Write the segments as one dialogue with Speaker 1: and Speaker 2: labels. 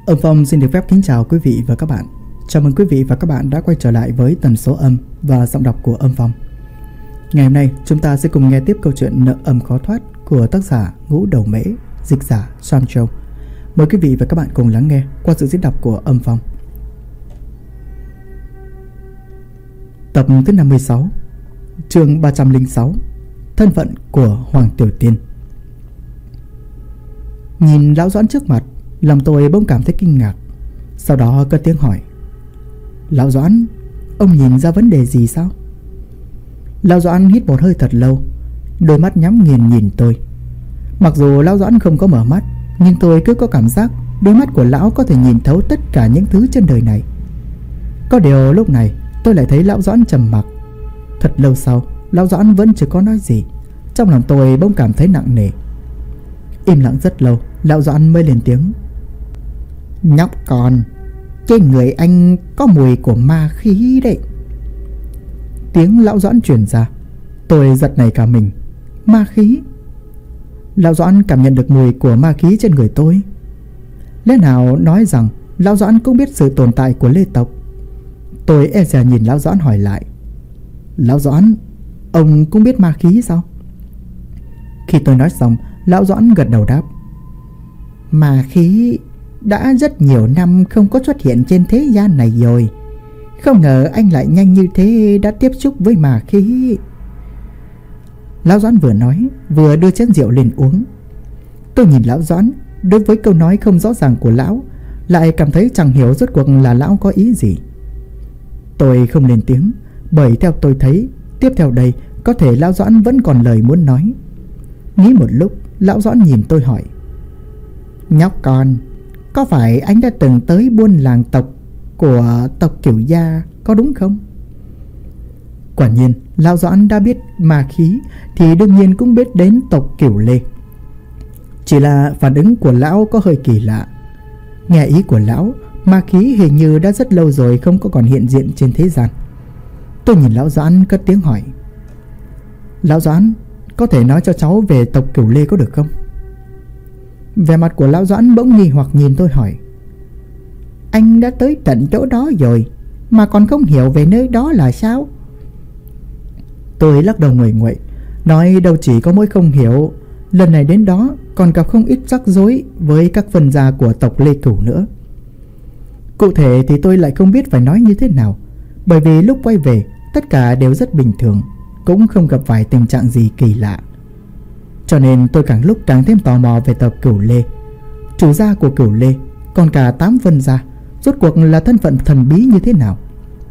Speaker 1: Ông Phong xin được phép kính chào quý vị và các bạn. Chào mừng quý vị và các bạn đã quay trở lại với tần số âm và giọng đọc của ông Phong. Ngày hôm nay chúng ta sẽ cùng nghe tiếp câu chuyện Nợ Âm Khó Thoát của tác giả Ngũ Đầu Mễ, dịch giả Sam Châu. Mời quý vị và các bạn cùng lắng nghe qua sự diễn đọc của âm Phong. Tập thứ 56, chương 306, thân phận của Hoàng Tiểu Tiên. Nhìn lão Doãn trước mặt, lòng tôi bỗng cảm thấy kinh ngạc. Sau đó cất tiếng hỏi: "Lão Doãn, ông nhìn ra vấn đề gì sao?" Lão Doãn hít một hơi thật lâu, đôi mắt nhắm nghiền nhìn tôi. Mặc dù lão Doãn không có mở mắt, nhưng tôi cứ có cảm giác đôi mắt của lão có thể nhìn thấu tất cả những thứ trên đời này. Có điều lúc này tôi lại thấy lão Doãn trầm mặc. Thật lâu sau, lão Doãn vẫn chưa có nói gì. Trong lòng tôi bỗng cảm thấy nặng nề. Im lặng rất lâu, lão Doãn mới lên tiếng: "Nhóc con, trên người anh có mùi của ma khí đấy." Tiếng lão Doãn truyền ra, tôi giật nảy cả mình. Ma khí? Lão Doãn cảm nhận được mùi của ma khí trên người tôi. Lẽ nào nói rằng lão Doãn cũng biết sự tồn tại của Lê tộc? Tôi e dè nhìn lão Doãn hỏi lại: "Lão Doãn, ông cũng biết ma khí sao?" Khi tôi nói xong, lão Doãn gật đầu đáp: "Ma khí đã rất nhiều năm không có xuất hiện trên thế gian này rồi. Không ngờ anh lại nhanh như thế đã tiếp xúc với ma khí." Lão Doãn vừa nói vừa đưa chén rượu lên uống. Tôi nhìn lão Doãn, đối với câu nói không rõ ràng của lão lại cảm thấy chẳng hiểu rốt cuộc là lão có ý gì. Tôi không lên tiếng, bởi theo tôi thấy tiếp theo đây có thể lão Doãn vẫn còn lời muốn nói. Nghĩ một lúc, lão Doãn nhìn tôi hỏi: "Nhóc con, có phải anh đã từng tới buôn làng tộc của tộc Cửu Gia có đúng không?" Quả nhiên, lão Doãn đã biết ma khí thì đương nhiên cũng biết đến tộc Cửu Lê. Chỉ là phản ứng của lão có hơi kỳ lạ. Nghe ý của lão, ma khí hình như đã rất lâu rồi không có còn hiện diện trên thế gian. Tôi nhìn lão Doãn cất tiếng hỏi: "Lão Doãn, có thể nói cho cháu về tộc Cửu Lê có được không?" Vẻ mặt của lão Doãn bỗng nghi hoặc nhìn tôi hỏi: "Anh đã tới tận chỗ đó rồi mà còn không hiểu về nơi đó là sao?" Tôi lắc đầu nguậy nguậy, nói đâu chỉ có mỗi không hiểu, lần này đến đó còn gặp không ít rắc rối với các phần gia của tộc Lê Cửu nữa. Cụ thể thì tôi lại không biết phải nói như thế nào, bởi vì lúc quay về tất cả đều rất bình thường, cũng không gặp phải tình trạng gì kỳ lạ. Cho nên tôi càng lúc càng thêm tò mò về tộc Cửu Lê, chủ gia của Cửu Lê, còn cả 8 vân gia, rốt cuộc là thân phận thần bí như thế nào.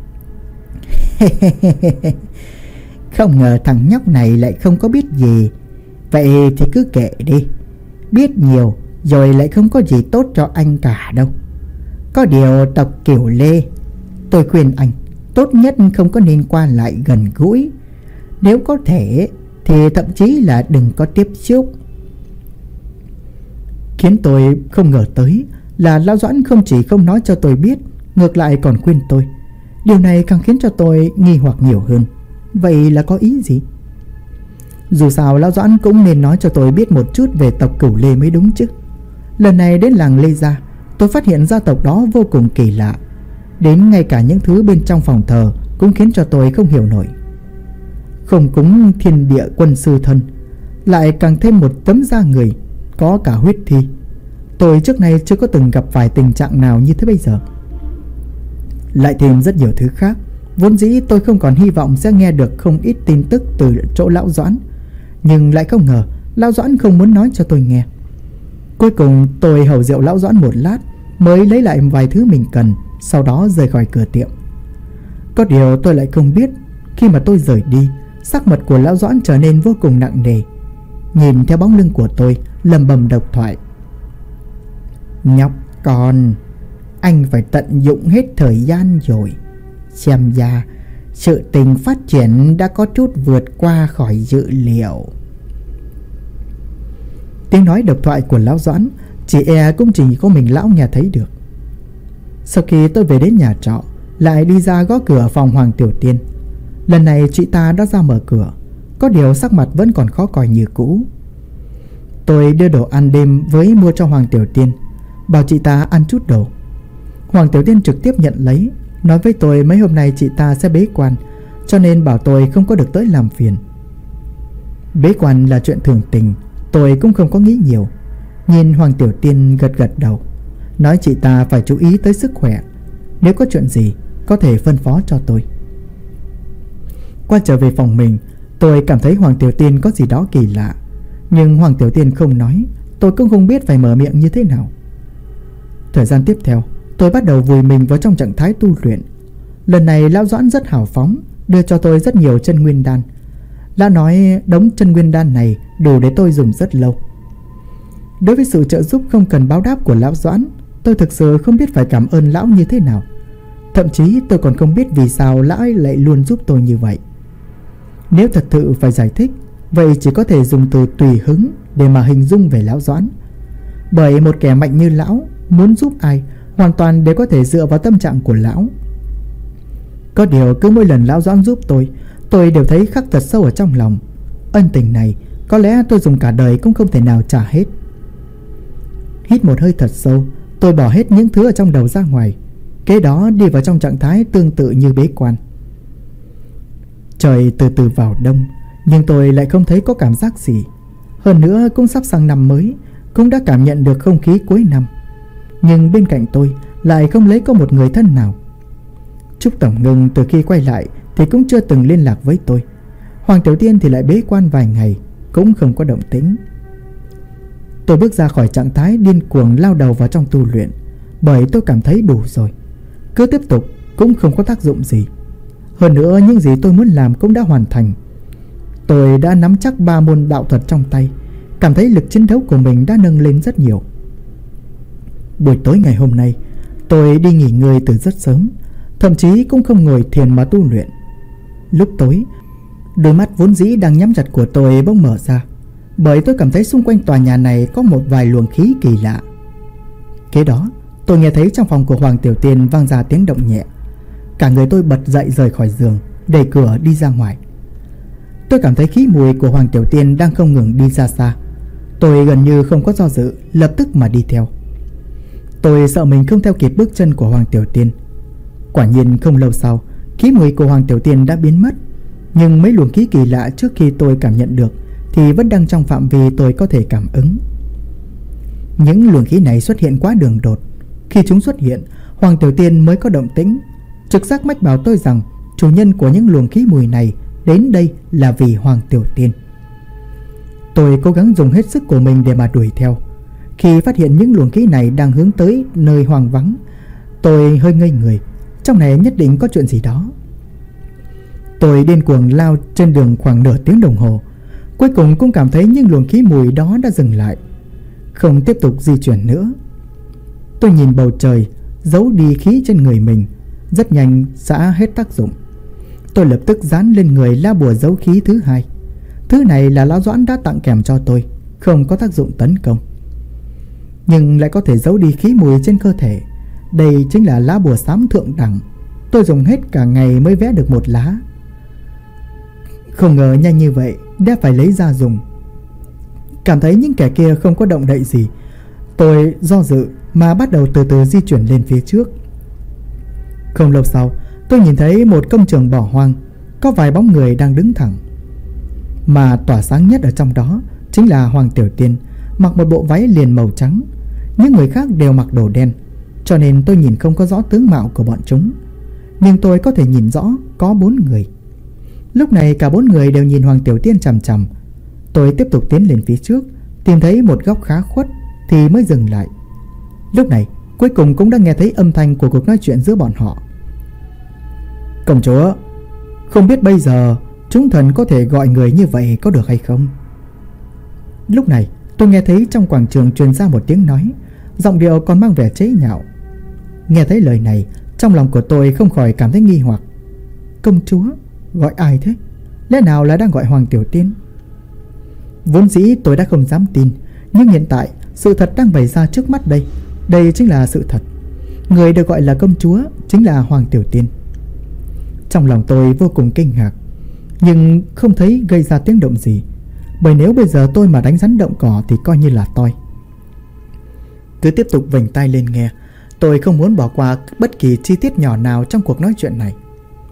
Speaker 1: Không ngờ thằng nhóc này lại không có biết gì. Vậy thì cứ kệ đi. Biết nhiều rồi lại không có gì tốt cho anh cả đâu. Có điều tộc Cửu Lê, tôi khuyên anh tốt nhất không có nên qua lại gần gũi. Nếu có thể thì thậm chí là đừng có tiếp xúc." Khiến tôi không ngờ tới là lão Doãn không chỉ không nói cho tôi biết, ngược lại còn khuyên tôi. Điều này càng khiến cho tôi nghi hoặc nhiều hơn. Vậy là có ý gì? Dù sao lão Doãn cũng nên nói cho tôi biết một chút về tộc Cửu Lê mới đúng chứ. Lần này đến làng Lê Gia, tôi phát hiện gia tộc đó vô cùng kỳ lạ. Đến ngay cả những thứ bên trong phòng thờ cũng khiến cho tôi không hiểu nổi. Không cúng thiên địa quân sư thân, lại càng thêm một tấm da người, có cả huyết thi. Tôi trước nay chưa có từng gặp phải tình trạng nào như thế bây giờ. Lại thêm rất nhiều thứ khác. Vốn dĩ tôi không còn hy vọng sẽ nghe được không ít tin tức từ chỗ lão Doãn, nhưng lại không ngờ lão Doãn không muốn nói cho tôi nghe. Cuối cùng tôi hầu rượu lão Doãn một lát, mới lấy lại vài thứ mình cần, sau đó rời khỏi cửa tiệm. Có điều tôi lại không biết, khi mà tôi rời đi, sắc mặt của lão Doãn trở nên vô cùng nặng nề. Nhìn theo bóng lưng của tôi, lẩm bẩm độc thoại: "Nhóc con, anh phải tận dụng hết thời gian rồi. Xem ra sự tình phát triển đã có chút vượt qua khỏi dự liệu." Tiếng nói độc thoại của lão Doãn chỉ cũng chỉ có mình lão nghe thấy được. Sau khi tôi về đến nhà trọ, lại đi ra gõ cửa phòng Hoàng Tiểu Tiên. Lần này chị ta đã ra mở cửa, có điều sắc mặt vẫn còn khó coi như cũ. Tôi đưa đồ ăn đêm với mua cho Hoàng Tiểu Tiên. bảo chị ta ăn chút đồ. Hoàng Tiểu Tiên trực tiếp nhận lấy, nói với tôi mấy hôm nay chị ta sẽ bế quan, cho nên bảo tôi không có được tới làm phiền. Bế quan là chuyện thường tình, tôi cũng không có nghĩ nhiều. Nhìn Hoàng Tiểu Tiên gật gật đầu, nói chị ta phải chú ý tới sức khỏe, nếu có chuyện gì có thể phân phó cho tôi. Quay trở về phòng mình, tôi cảm thấy Hoàng Tiểu Tiên có gì đó kỳ lạ, nhưng Hoàng Tiểu Tiên không nói, tôi cũng không biết phải mở miệng như thế nào. Thời gian tiếp theo, tôi bắt đầu vùi mình vào trong trạng thái tu luyện. Lần này Lão Doãn rất hào phóng, đưa cho tôi rất nhiều chân nguyên đan. Lão nói đống chân nguyên đan này đủ để tôi dùng rất lâu. Đối với sự trợ giúp không cần báo đáp của Lão Doãn, tôi thực sự không biết phải cảm ơn lão như thế nào. Thậm chí tôi còn không biết vì sao lão ấy lại luôn giúp tôi như vậy. Nếu thật sự phải giải thích, vậy chỉ có thể dùng từ tùy hứng để mà hình dung về Lão Doãn. Bởi một kẻ mạnh như lão muốn giúp ai hoàn toàn đều có thể dựa vào tâm trạng của lão. Có điều cứ mỗi lần Lão Doãn giúp tôi đều thấy khắc thật sâu ở trong lòng. Ân tình này có lẽ tôi dùng cả đời cũng không thể nào trả hết. Hít một hơi thật sâu, tôi bỏ hết những thứ ở trong đầu ra ngoài, kế đó đi vào trong trạng thái tương tự như bế quan. Trời từ từ vào đông, nhưng tôi lại không thấy có cảm giác gì. Hơn nữa cũng sắp sang năm mới, cũng đã cảm nhận được không khí cuối năm. Nhưng bên cạnh tôi lại không lấy có một người thân nào. Trúc Tổng Ngưng từ khi quay lại thì cũng chưa từng liên lạc với tôi. Hoàng Tiểu Tiên thì lại bế quan vài ngày, cũng không có động tĩnh. Tôi bước ra khỏi trạng thái điên cuồng lao đầu vào trong tu luyện, bởi tôi cảm thấy đủ rồi. Cứ tiếp tục cũng không có tác dụng gì. Hơn nữa những gì tôi muốn làm cũng đã hoàn thành. Tôi đã nắm chắc 3 môn đạo thuật trong tay, cảm thấy lực chiến đấu của mình đã nâng lên rất nhiều. Buổi tối ngày hôm nay, tôi đi nghỉ ngơi từ rất sớm, thậm chí cũng không ngồi thiền mà tu luyện. Lúc tối, đôi mắt vốn dĩ đang nhắm chặt của tôi bỗng mở ra, bởi tôi cảm thấy xung quanh tòa nhà này có một vài luồng khí kỳ lạ. Kế đó, tôi nghe thấy trong phòng của Hoàng Tiểu Tiên vang ra tiếng động nhẹ. Cả người tôi bật dậy rời khỏi giường, đẩy cửa đi ra ngoài. Tôi cảm thấy khí mùi của Hoàng Tiểu Tiên đang không ngừng đi ra xa. Tôi gần như không có do dự, lập tức mà đi theo. Tôi sợ mình không theo kịp bước chân của Hoàng Tiểu Tiên. Quả nhiên không lâu sau, khí mùi của Hoàng Tiểu Tiên đã biến mất. Nhưng mấy luồng khí kỳ lạ trước khi tôi cảm nhận được thì vẫn đang trong phạm vi tôi có thể cảm ứng. Những luồng khí này xuất hiện quá đường đột. Khi chúng xuất hiện, Hoàng Tiểu Tiên mới có động tĩnh. Trực giác mách bảo tôi rằng chủ nhân của những luồng khí mùi này đến đây là vì Hoàng Tiểu Tiên. Tôi cố gắng dùng hết sức của mình để mà đuổi theo. Khi phát hiện những luồng khí này đang hướng tới nơi hoang vắng, tôi hơi ngây người. Trong này nhất định có chuyện gì đó. Tôi điên cuồng lao trên đường khoảng nửa tiếng đồng hồ. Cuối cùng cũng cảm thấy những luồng khí mùi đó đã dừng lại, không tiếp tục di chuyển nữa. Tôi nhìn bầu trời, giấu đi khí trên người mình. Rất nhanh đã hết tác dụng. Tôi lập tức dán lên người lá bùa giấu khí thứ hai. Thứ này là Lão Doãn đã tặng kèm cho tôi, không có tác dụng tấn công, nhưng lại có thể giấu đi khí mùi trên cơ thể. Đây chính là lá bùa xám thượng đẳng. Tôi dùng hết cả ngày mới vẽ được một lá. Không ngờ nhanh như vậy đã phải lấy ra dùng. Cảm thấy những kẻ kia không có động đậy gì, tôi do dự mà bắt đầu từ từ di chuyển lên phía trước. Không lâu sau, tôi nhìn thấy một công trường bỏ hoang, có vài bóng người đang đứng thẳng. Mà tỏa sáng nhất ở trong đó chính là Hoàng Tiểu Tiên, mặc một bộ váy liền màu trắng. Những người khác đều mặc đồ đen, cho nên tôi nhìn không có rõ tướng mạo của bọn chúng. Nhưng tôi có thể nhìn rõ có 4 người. Lúc này cả 4 người đều nhìn Hoàng Tiểu Tiên chằm chằm. Tôi tiếp tục tiến lên phía trước, tìm thấy một góc khá khuất thì mới dừng lại. Lúc này cuối cùng cũng đã nghe thấy âm thanh của cuộc nói chuyện giữa bọn họ. Công chúa, không biết bây giờ chúng thần có thể gọi người như vậy có được hay không? Lúc này tôi nghe thấy trong quảng trường truyền ra một tiếng nói, giọng điệu còn mang vẻ chế nhạo. Nghe thấy lời này, trong lòng của tôi không khỏi cảm thấy nghi hoặc. Công chúa? Gọi ai thế? Lẽ nào là đang gọi Hoàng Tiểu Tiên? Vốn dĩ tôi đã không dám tin, nhưng hiện tại sự thật đang bày ra trước mắt đây. Đây chính là sự thật. Người được gọi là công chúa chính là Hoàng Tiểu Tiên. Trong lòng tôi vô cùng kinh ngạc, nhưng không thấy gây ra tiếng động gì, bởi nếu bây giờ tôi mà đánh rắn động cỏ thì coi như là toi. Cứ tiếp tục vểnh tai lên nghe. Tôi không muốn bỏ qua bất kỳ chi tiết nhỏ nào trong cuộc nói chuyện này.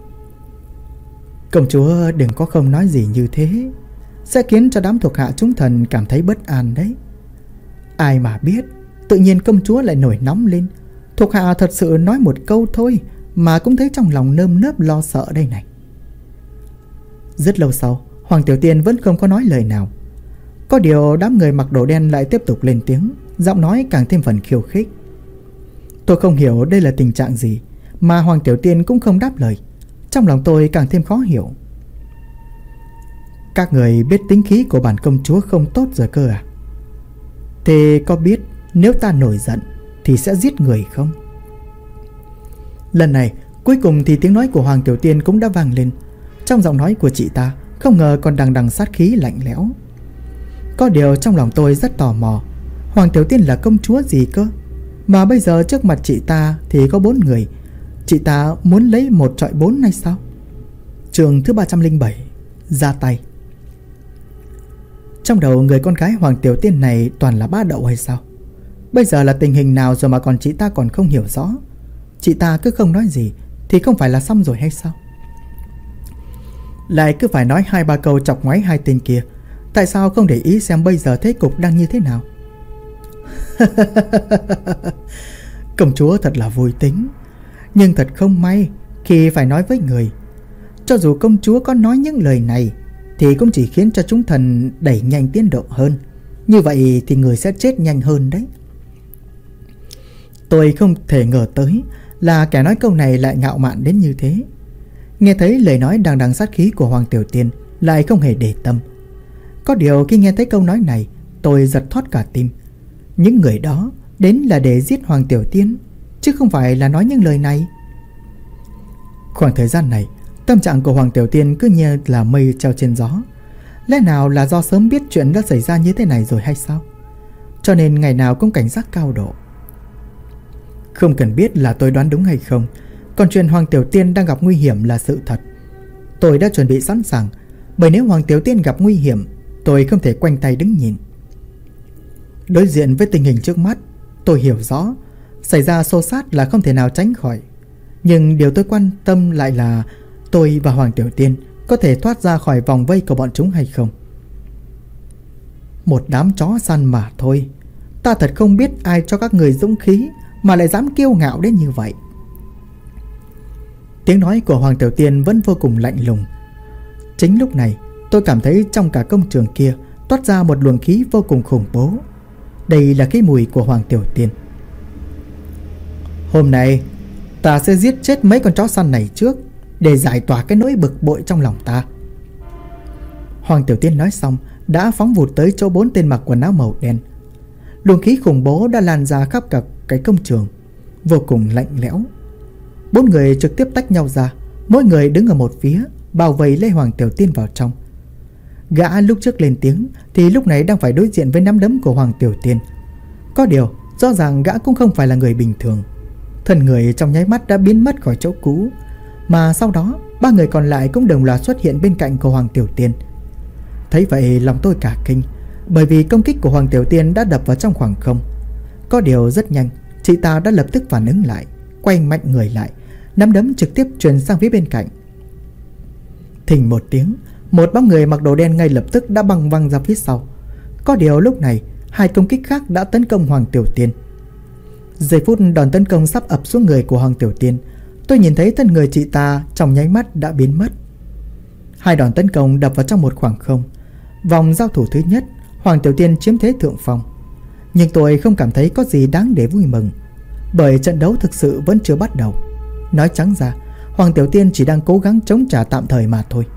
Speaker 1: Công chúa đừng có không nói gì như thế, sẽ khiến cho đám thuộc hạ chúng thần cảm thấy bất an đấy. Ai mà biết, tự nhiên công chúa lại nổi nóng lên. Thuộc hạ thật sự nói một câu thôi mà cũng thấy trong lòng nơm nớp lo sợ đây này. Rất lâu sau, Hoàng Tiểu Tiên vẫn không có nói lời nào. Có điều đám người mặc đồ đen lại tiếp tục lên tiếng, giọng nói càng thêm phần khiêu khích. Tôi không hiểu đây là tình trạng gì mà Hoàng Tiểu Tiên cũng không đáp lời. Trong lòng tôi càng thêm khó hiểu. Các người biết tính khí của bản công chúa không tốt rồi cơ à? Thế có biết nếu ta nổi giận thì sẽ giết người không? Lần này cuối cùng thì tiếng nói của Hoàng Tiểu Tiên cũng đã vang lên. Trong giọng nói của chị ta không ngờ còn đằng đằng sát khí lạnh lẽo. Có điều trong lòng tôi rất tò mò, Hoàng Tiểu Tiên là công chúa gì cơ, mà bây giờ trước mặt chị ta thì có 4 người. Chị ta muốn lấy 1 chọi 4 hay sao? Chương thứ 307, ra tay. Trong đầu người con gái Hoàng Tiểu Tiên này toàn là bá đậu hay sao? Bây giờ là tình hình nào rồi mà còn chị ta còn không hiểu rõ? Chị ta cứ không nói gì thì không phải là xong rồi hay sao? Lại cứ phải nói 2-3 câu chọc ngoáy hai tên kia. Tại sao không để ý xem bây giờ thế cục đang như thế nào? Công chúa thật là vui tính, nhưng thật không may khi phải nói với người. Cho dù công chúa có nói những lời này thì cũng chỉ khiến cho chúng thần đẩy nhanh tiến độ hơn. Như vậy thì người sẽ chết nhanh hơn đấy. Tôi không thể ngờ tới là kẻ nói câu này lại ngạo mạn đến như thế. Nghe thấy lời nói đằng đằng sát khí của Hoàng Tiểu Tiên lại không hề để tâm. Có điều khi nghe thấy câu nói này, tôi giật thót cả tim. Những người đó đến là để giết Hoàng Tiểu Tiên, chứ không phải là nói những lời này. Khoảng thời gian này, tâm trạng của Hoàng Tiểu Tiên cứ như là mây treo trên gió. Lẽ nào là do sớm biết chuyện đã xảy ra như thế này rồi hay sao? Cho nên ngày nào cũng cảnh giác cao độ. Không cần biết là tôi đoán đúng hay không, còn chuyện Hoàng Tiểu Tiên đang gặp nguy hiểm là sự thật. Tôi đã chuẩn bị sẵn sàng, bởi nếu Hoàng Tiểu Tiên gặp nguy hiểm, tôi không thể khoanh tay đứng nhìn. Đối diện với tình hình trước mắt, tôi hiểu rõ xảy ra xô xát là không thể nào tránh khỏi. Nhưng điều tôi quan tâm lại là tôi và Hoàng Tiểu Tiên có thể thoát ra khỏi vòng vây của bọn chúng hay không. Một đám chó săn mà thôi. Ta thật không biết ai cho các người dũng khí mà lại dám kiêu ngạo đến như vậy. Tiếng nói của Hoàng Tiểu Tiên vẫn vô cùng lạnh lùng. Chính lúc này tôi cảm thấy trong cả công trường kia toát ra một luồng khí vô cùng khủng bố. Đây là cái mùi của Hoàng Tiểu Tiên. Hôm nay ta sẽ giết chết mấy con chó săn này trước, để giải tỏa cái nỗi bực bội trong lòng ta. Hoàng Tiểu Tiên nói xong đã phóng vụt tới chỗ 4 tên mặc quần áo màu đen. Luồng khí khủng bố đã lan ra khắp cả cái công trường, vô cùng lạnh lẽo. 4 người trực tiếp tách nhau ra, mỗi người đứng ở một phía, bao vây lấy Hoàng Tiểu Tiên vào trong. Gã lúc trước lên tiếng thì lúc này đang phải đối diện với nắm đấm của Hoàng Tiểu Tiên. Có điều rõ ràng gã cũng không phải là người bình thường. Thân người trong nháy mắt đã biến mất khỏi chỗ cũ, mà sau đó 3 người còn lại cũng đồng loạt xuất hiện bên cạnh của Hoàng Tiểu Tiên. Thấy vậy lòng tôi cả kinh, bởi vì công kích của Hoàng Tiểu Tiên đã đập vào trong khoảng không. Có điều rất nhanh, chị ta đã lập tức phản ứng lại, quay mạnh người lại, nắm đấm trực tiếp truyền sang phía bên cạnh. Thình một tiếng, một bóng người mặc đồ đen ngay lập tức đã băng văng ra phía sau. Có điều lúc này 2 công kích khác đã tấn công Hoàng Tiểu Tiên. Giây phút đòn tấn công sắp ập xuống người của Hoàng Tiểu Tiên, tôi nhìn thấy thân người chị ta trong nháy mắt đã biến mất. 2 đòn tấn công đập vào trong một khoảng không. Vòng giao thủ thứ nhất, Hoàng Tiểu Tiên chiếm thế thượng phong. Nhưng tôi không cảm thấy có gì đáng để vui mừng, bởi trận đấu thực sự vẫn chưa bắt đầu. Nói trắng ra, Hoàng Tiểu Tiên chỉ đang cố gắng chống trả tạm thời mà thôi.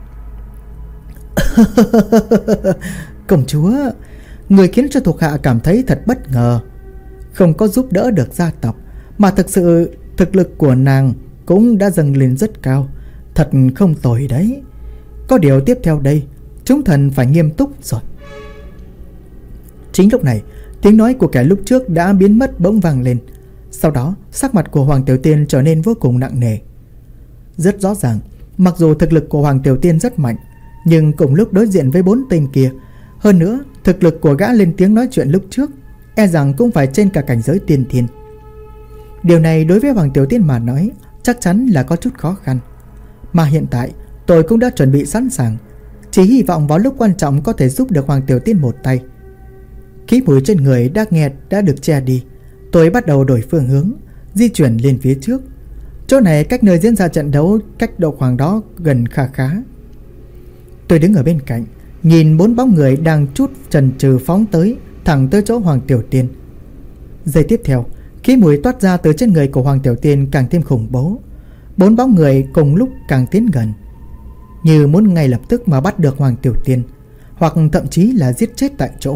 Speaker 1: Công chúa, người khiến cho thuộc hạ cảm thấy thật bất ngờ. Không có giúp đỡ được gia tộc, mà thực sự thực lực của nàng cũng đã dâng lên rất cao. Thật không tồi đấy. Có điều tiếp theo đây, chúng thần phải nghiêm túc rồi. Chính lúc này, tiếng nói của kẻ lúc trước đã biến mất bỗng vang lên. Sau đó, sắc mặt của Hoàng Tiểu Tiên trở nên vô cùng nặng nề. Rất rõ ràng, mặc dù thực lực của Hoàng Tiểu Tiên rất mạnh, nhưng cùng lúc đối diện với 4 tên kia, hơn nữa thực lực của gã lên tiếng nói chuyện lúc trước e rằng cũng phải trên cả cảnh giới tiên thiên. Điều này đối với Hoàng Tiểu Tiên mà nói chắc chắn là có chút khó khăn. Mà hiện tại tôi cũng đã chuẩn bị sẵn sàng, chỉ hy vọng vào lúc quan trọng có thể giúp được Hoàng Tiểu Tiên một tay. Khí mùi trên người đã được che đi. Tôi bắt đầu đổi phương hướng, di chuyển lên phía trước. Chỗ này cách nơi diễn ra trận đấu cách độ khoảng đó gần khá. Tôi đứng ở bên cạnh, nhìn 4 bóng người đang chút chần chừ phóng tới, thẳng tới chỗ Hoàng Tiểu Tiên. Giây tiếp theo, khí mùi toát ra từ trên người của Hoàng Tiểu Tiên càng thêm khủng bố. 4 bóng người cùng lúc càng tiến gần, như muốn ngay lập tức mà bắt được Hoàng Tiểu Tiên, hoặc thậm chí là giết chết tại chỗ.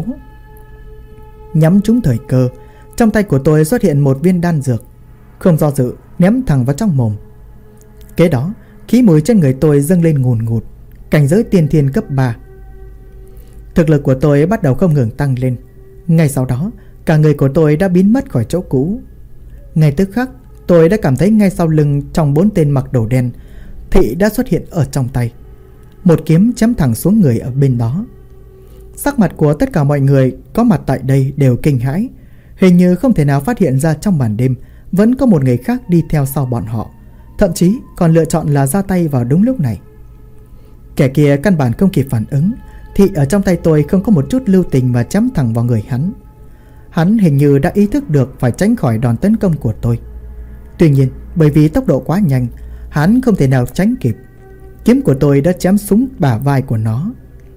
Speaker 1: Nhắm trúng thời cơ, trong tay của tôi xuất hiện một viên đan dược, không do dự ném thẳng vào trong mồm. Kế đó, khí mùi trên người tôi dâng lên ngùn ngụt, cảnh giới tiên thiên cấp 3. Thực lực của tôi bắt đầu không ngừng tăng lên. Ngay sau đó, cả người của tôi đã biến mất khỏi chỗ cũ. Ngay tức khắc, tôi đã cảm thấy ngay sau lưng trong 4 tên mặc đồ đen, thị đã xuất hiện ở trong tay. Một kiếm chém thẳng xuống người ở bên đó. Sắc mặt của tất cả mọi người có mặt tại đây đều kinh hãi. Hình như không thể nào phát hiện ra trong màn đêm vẫn có một người khác đi theo sau bọn họ, thậm chí còn lựa chọn là ra tay vào đúng lúc này. Kẻ kia căn bản không kịp phản ứng, thì ở trong tay tôi không có một chút lưu tình mà chém thẳng vào người hắn. Hắn hình như đã ý thức được phải tránh khỏi đòn tấn công của tôi. Tuy nhiên, bởi vì tốc độ quá nhanh, hắn không thể nào tránh kịp. Kiếm của tôi đã chém trúng bả vai của nó.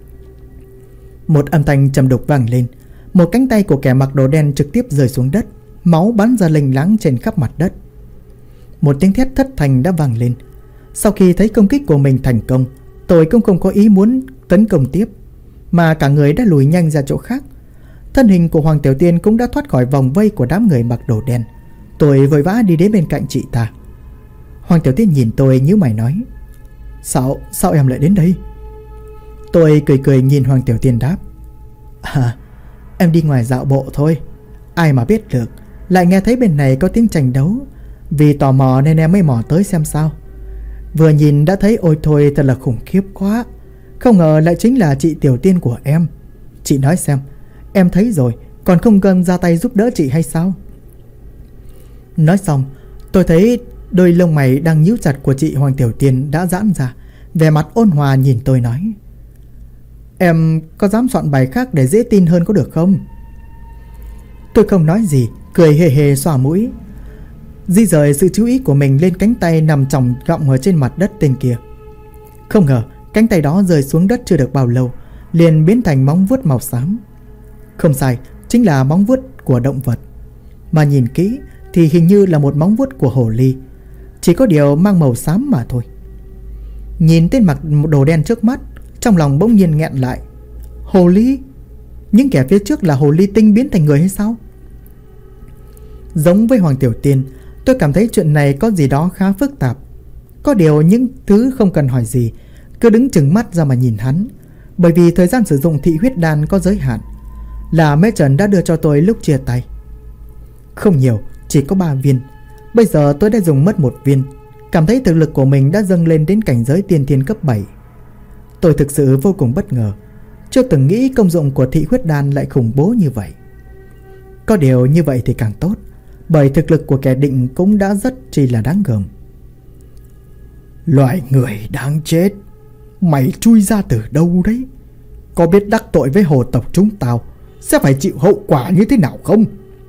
Speaker 1: Một âm thanh trầm đục vang lên. Một cánh tay của kẻ mặc đồ đen trực tiếp rơi xuống đất, máu bắn ra lênh láng trên khắp mặt đất. Một tiếng thét thất thanh đã vang lên. Sau khi thấy công kích của mình thành công, tôi cũng không có ý muốn tấn công tiếp, mà cả người đã lùi nhanh ra chỗ khác. Thân hình của Hoàng Tiểu Tiên cũng đã thoát khỏi vòng vây của đám người mặc đồ đen. Tôi vội vã đi đến bên cạnh chị ta. Hoàng Tiểu Tiên nhìn tôi nhíu mày nói: Sao em lại đến đây? Tôi cười nhìn Hoàng Tiểu Tiên đáp: Em đi ngoài dạo bộ thôi. Ai mà biết được, lại nghe thấy bên này có tiếng tranh đấu. Vì tò mò nên em mới mò tới xem sao. Vừa nhìn đã thấy ôi thôi, thật là khủng khiếp quá. Không ngờ lại chính là chị Tiểu Tiên của em. Chị nói xem, em thấy rồi còn không cần ra tay giúp đỡ chị hay sao? Nói xong, tôi thấy đôi lông mày đang nhíu chặt của chị Hoàng Tiểu Tiên đã giãn ra, vẻ mặt ôn hòa nhìn tôi nói: Em có dám soạn bài khác để dễ tin hơn có được không? Tôi không nói gì, cười hề hề xòa mũi, di rời sự chú ý của mình lên cánh tay nằm chồng gọng ở trên mặt đất tên kia. Không ngờ cánh tay đó rơi xuống đất chưa được bao lâu, liền biến thành móng vuốt màu xám. Không sai, chính là móng vuốt của động vật. Mà nhìn kỹ thì hình như là một móng vuốt của hồ ly, chỉ có điều mang màu xám mà thôi. Nhìn tên mặc đồ đen trước mắt, trong lòng bỗng nhiên nghẹn lại. Hồ ly? Những kẻ phía trước là hồ ly tinh biến thành người hay sao? Giống với Hoàng Tiểu Tiên, tôi cảm thấy chuyện này có gì đó khá phức tạp. Có điều những thứ không cần hỏi gì, cứ đứng trừng mắt ra mà nhìn hắn. Bởi vì thời gian sử dụng thị huyết đan có giới hạn, là Mễ Trần đã đưa cho tôi lúc chia tay. Không nhiều, chỉ có 3 viên. Bây giờ tôi đã dùng mất 1 viên, cảm thấy thực lực của mình đã dâng lên đến cảnh giới tiên thiên cấp 7. Tôi thực sự vô cùng bất ngờ, chưa từng nghĩ công dụng của thị huyết đan lại khủng bố như vậy. Có điều như vậy thì càng tốt, bởi thực lực của kẻ định cũng đã rất chi là đáng gờm. Loài người đáng chết, mày chui ra từ đâu đấy? Có biết đắc tội với hồ tộc chúng tao sẽ phải chịu hậu quả như thế nào không?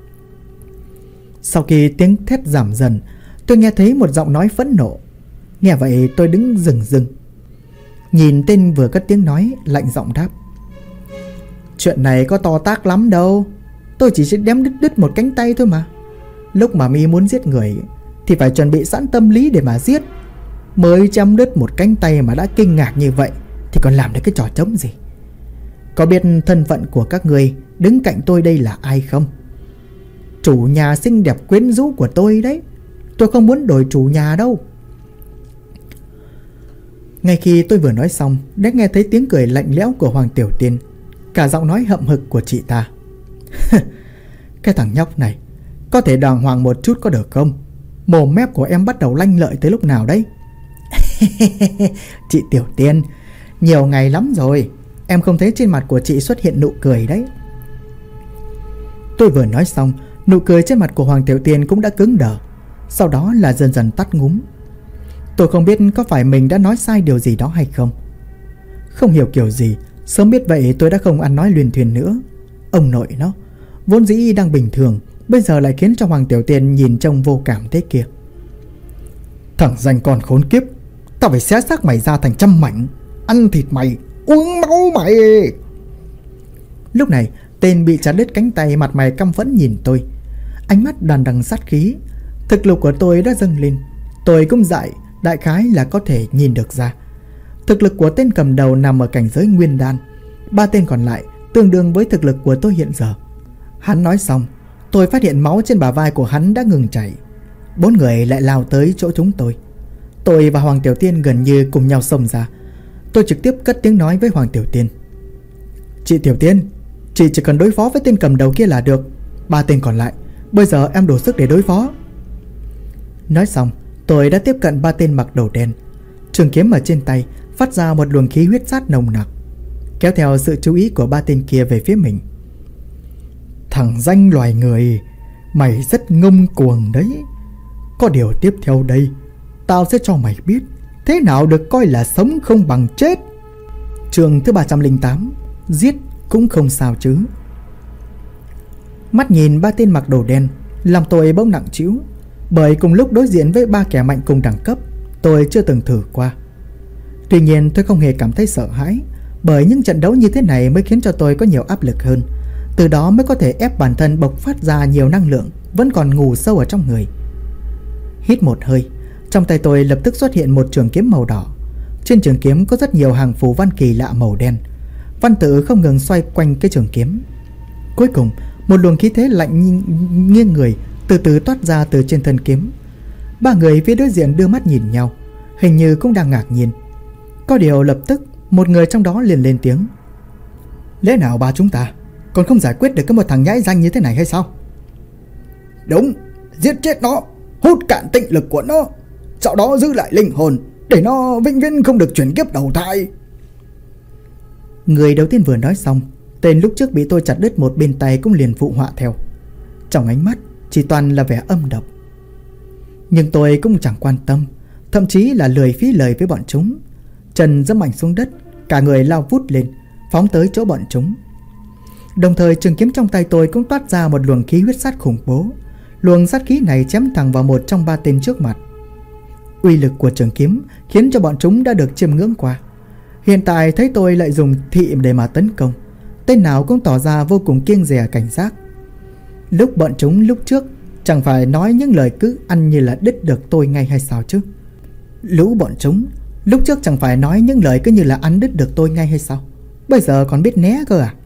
Speaker 1: Sau khi tiếng thét giảm dần, tôi nghe thấy một giọng nói phẫn nộ. Nghe vậy tôi đứng rừng rừng, nhìn tên vừa cất tiếng nói, lạnh giọng đáp: Chuyện này có to tát lắm đâu, tôi chỉ đếm đứt một cánh tay thôi mà. Lúc mà mi muốn giết người thì phải chuẩn bị sẵn tâm lý để mà giết. Mới chém đứt một cánh tay mà đã kinh ngạc như vậy thì còn làm được cái trò trống gì? Có biết thân phận của các người đứng cạnh tôi đây là ai không? Chủ nhà xinh đẹp quyến rũ của tôi đấy. Tôi không muốn đổi chủ nhà đâu. Ngay khi tôi vừa nói xong, đã nghe thấy tiếng cười lạnh lẽo của Hoàng Tiểu Tiên, cả giọng nói hậm hực của chị ta. Cái thằng nhóc này, có thể đàng hoàng một chút có được không? Mồm mép của em bắt đầu lanh lợi tới lúc nào đấy? Chị Tiểu Tiên, nhiều ngày lắm rồi em không thấy trên mặt của chị xuất hiện nụ cười đấy. Tôi vừa nói xong, nụ cười trên mặt của Hoàng Tiểu Tiên cũng đã cứng đờ, sau đó là dần dần tắt ngúm. Tôi không biết có phải mình đã nói sai điều gì đó hay không. Không hiểu kiểu gì, sớm biết vậy tôi đã không ăn nói luyên thuyền nữa. Ông nội nó, vốn dĩ đang bình thường, bây giờ lại khiến cho Hoàng Tiểu Tiên nhìn trông vô cảm thế kia. Thằng danh con khốn kiếp, tao phải xé xác mày ra thành trăm mảnh, ăn thịt mày, uống máu mày. Lúc này tên bị chặt đứt cánh tay mặt mày căm phẫn nhìn tôi, ánh mắt đằng đằng sát khí. Thực lực của tôi đã dâng lên. Tôi cũng đại khái là có thể nhìn được ra. Thực lực của tên cầm đầu nằm ở cảnh giới nguyên đan, 3 tên còn lại tương đương với thực lực của tôi hiện giờ. Hắn nói xong, tôi phát hiện máu trên bả vai của hắn đã ngừng chảy. 4 người lại lao tới chỗ chúng tôi. Tôi và Hoàng Tiểu Tiên gần như cùng nhau xông ra. Tôi trực tiếp cất tiếng nói với Hoàng Tiểu Tiên: "Chị Tiểu Tiên, chị chỉ cần đối phó với tên cầm đầu kia là được. 3 tên còn lại, bây giờ em đủ sức để đối phó." Nói xong, tôi đã tiếp cận 3 tên mặc đồ đen. Trường kiếm ở trên tay phát ra một luồng khí huyết sát nồng nặc, kéo theo sự chú ý của 3 tên kia về phía mình. "Thằng danh loài người, mày rất ngông cuồng đấy. Có điều tiếp theo đây, tao sẽ cho mày biết thế nào được coi là sống không bằng chết." Chương thứ 308: Giết cũng không sao chứ. Mắt nhìn 3 tên mặc đồ đen, lòng tôi bỗng nặng trĩu. Bởi cùng lúc đối diện với 3 kẻ mạnh cùng đẳng cấp, tôi chưa từng thử qua. Tuy nhiên tôi không hề cảm thấy sợ hãi, bởi những trận đấu như thế này mới khiến cho tôi có nhiều áp lực hơn. Từ đó mới có thể ép bản thân bộc phát ra nhiều năng lượng vẫn còn ngủ sâu ở trong người. Hít một hơi, trong tay tôi lập tức xuất hiện một trường kiếm màu đỏ. Trên trường kiếm có rất nhiều hàng phù văn kỳ lạ màu đen, văn tự không ngừng xoay quanh cái trường kiếm. Cuối cùng, một luồng khí thế lạnh nghiêng người từ từ toát ra từ trên thân kiếm. 3 người phía đối diện đưa mắt nhìn nhau, hình như cũng đang ngạc nhiên. Có điều lập tức một người trong đó liền lên tiếng: "Lẽ nào ba chúng ta còn không giải quyết được cái một thằng nhãi danh như thế này hay sao?" "Đúng, giết chết nó, hút cạn tịnh lực của nó, sau đó giữ lại linh hồn để nó vĩnh viễn không được chuyển kiếp đầu thai." Người đầu tiên vừa nói xong, tên lúc trước bị tôi chặt đứt một bên tay cũng liền phụ họa theo. Trong ánh mắt chỉ toàn là vẻ âm độc. Nhưng tôi cũng chẳng quan tâm, thậm chí là lười phí lời với bọn chúng. Chân giẫm mạnh xuống đất, cả người lao vút lên, phóng tới chỗ bọn chúng. Đồng thời trường kiếm trong tay tôi cũng toát ra một luồng khí huyết sát khủng bố. Luồng sát khí này chém thẳng vào một trong 3 tên trước mặt. Uy lực của trường kiếm khiến cho bọn chúng đã được chiêm ngưỡng qua. Hiện tại thấy tôi lại dùng thị để mà tấn công, tên nào cũng tỏ ra vô cùng kiêng dè cảnh giác. Lúc bọn chúng lúc trước chẳng phải nói những lời cứ ăn như là đứt được tôi ngay hay sao chứ? Lũ bọn chúng lúc trước chẳng phải nói những lời cứ như là ăn đứt được tôi ngay hay sao? Bây giờ còn biết né cơ à?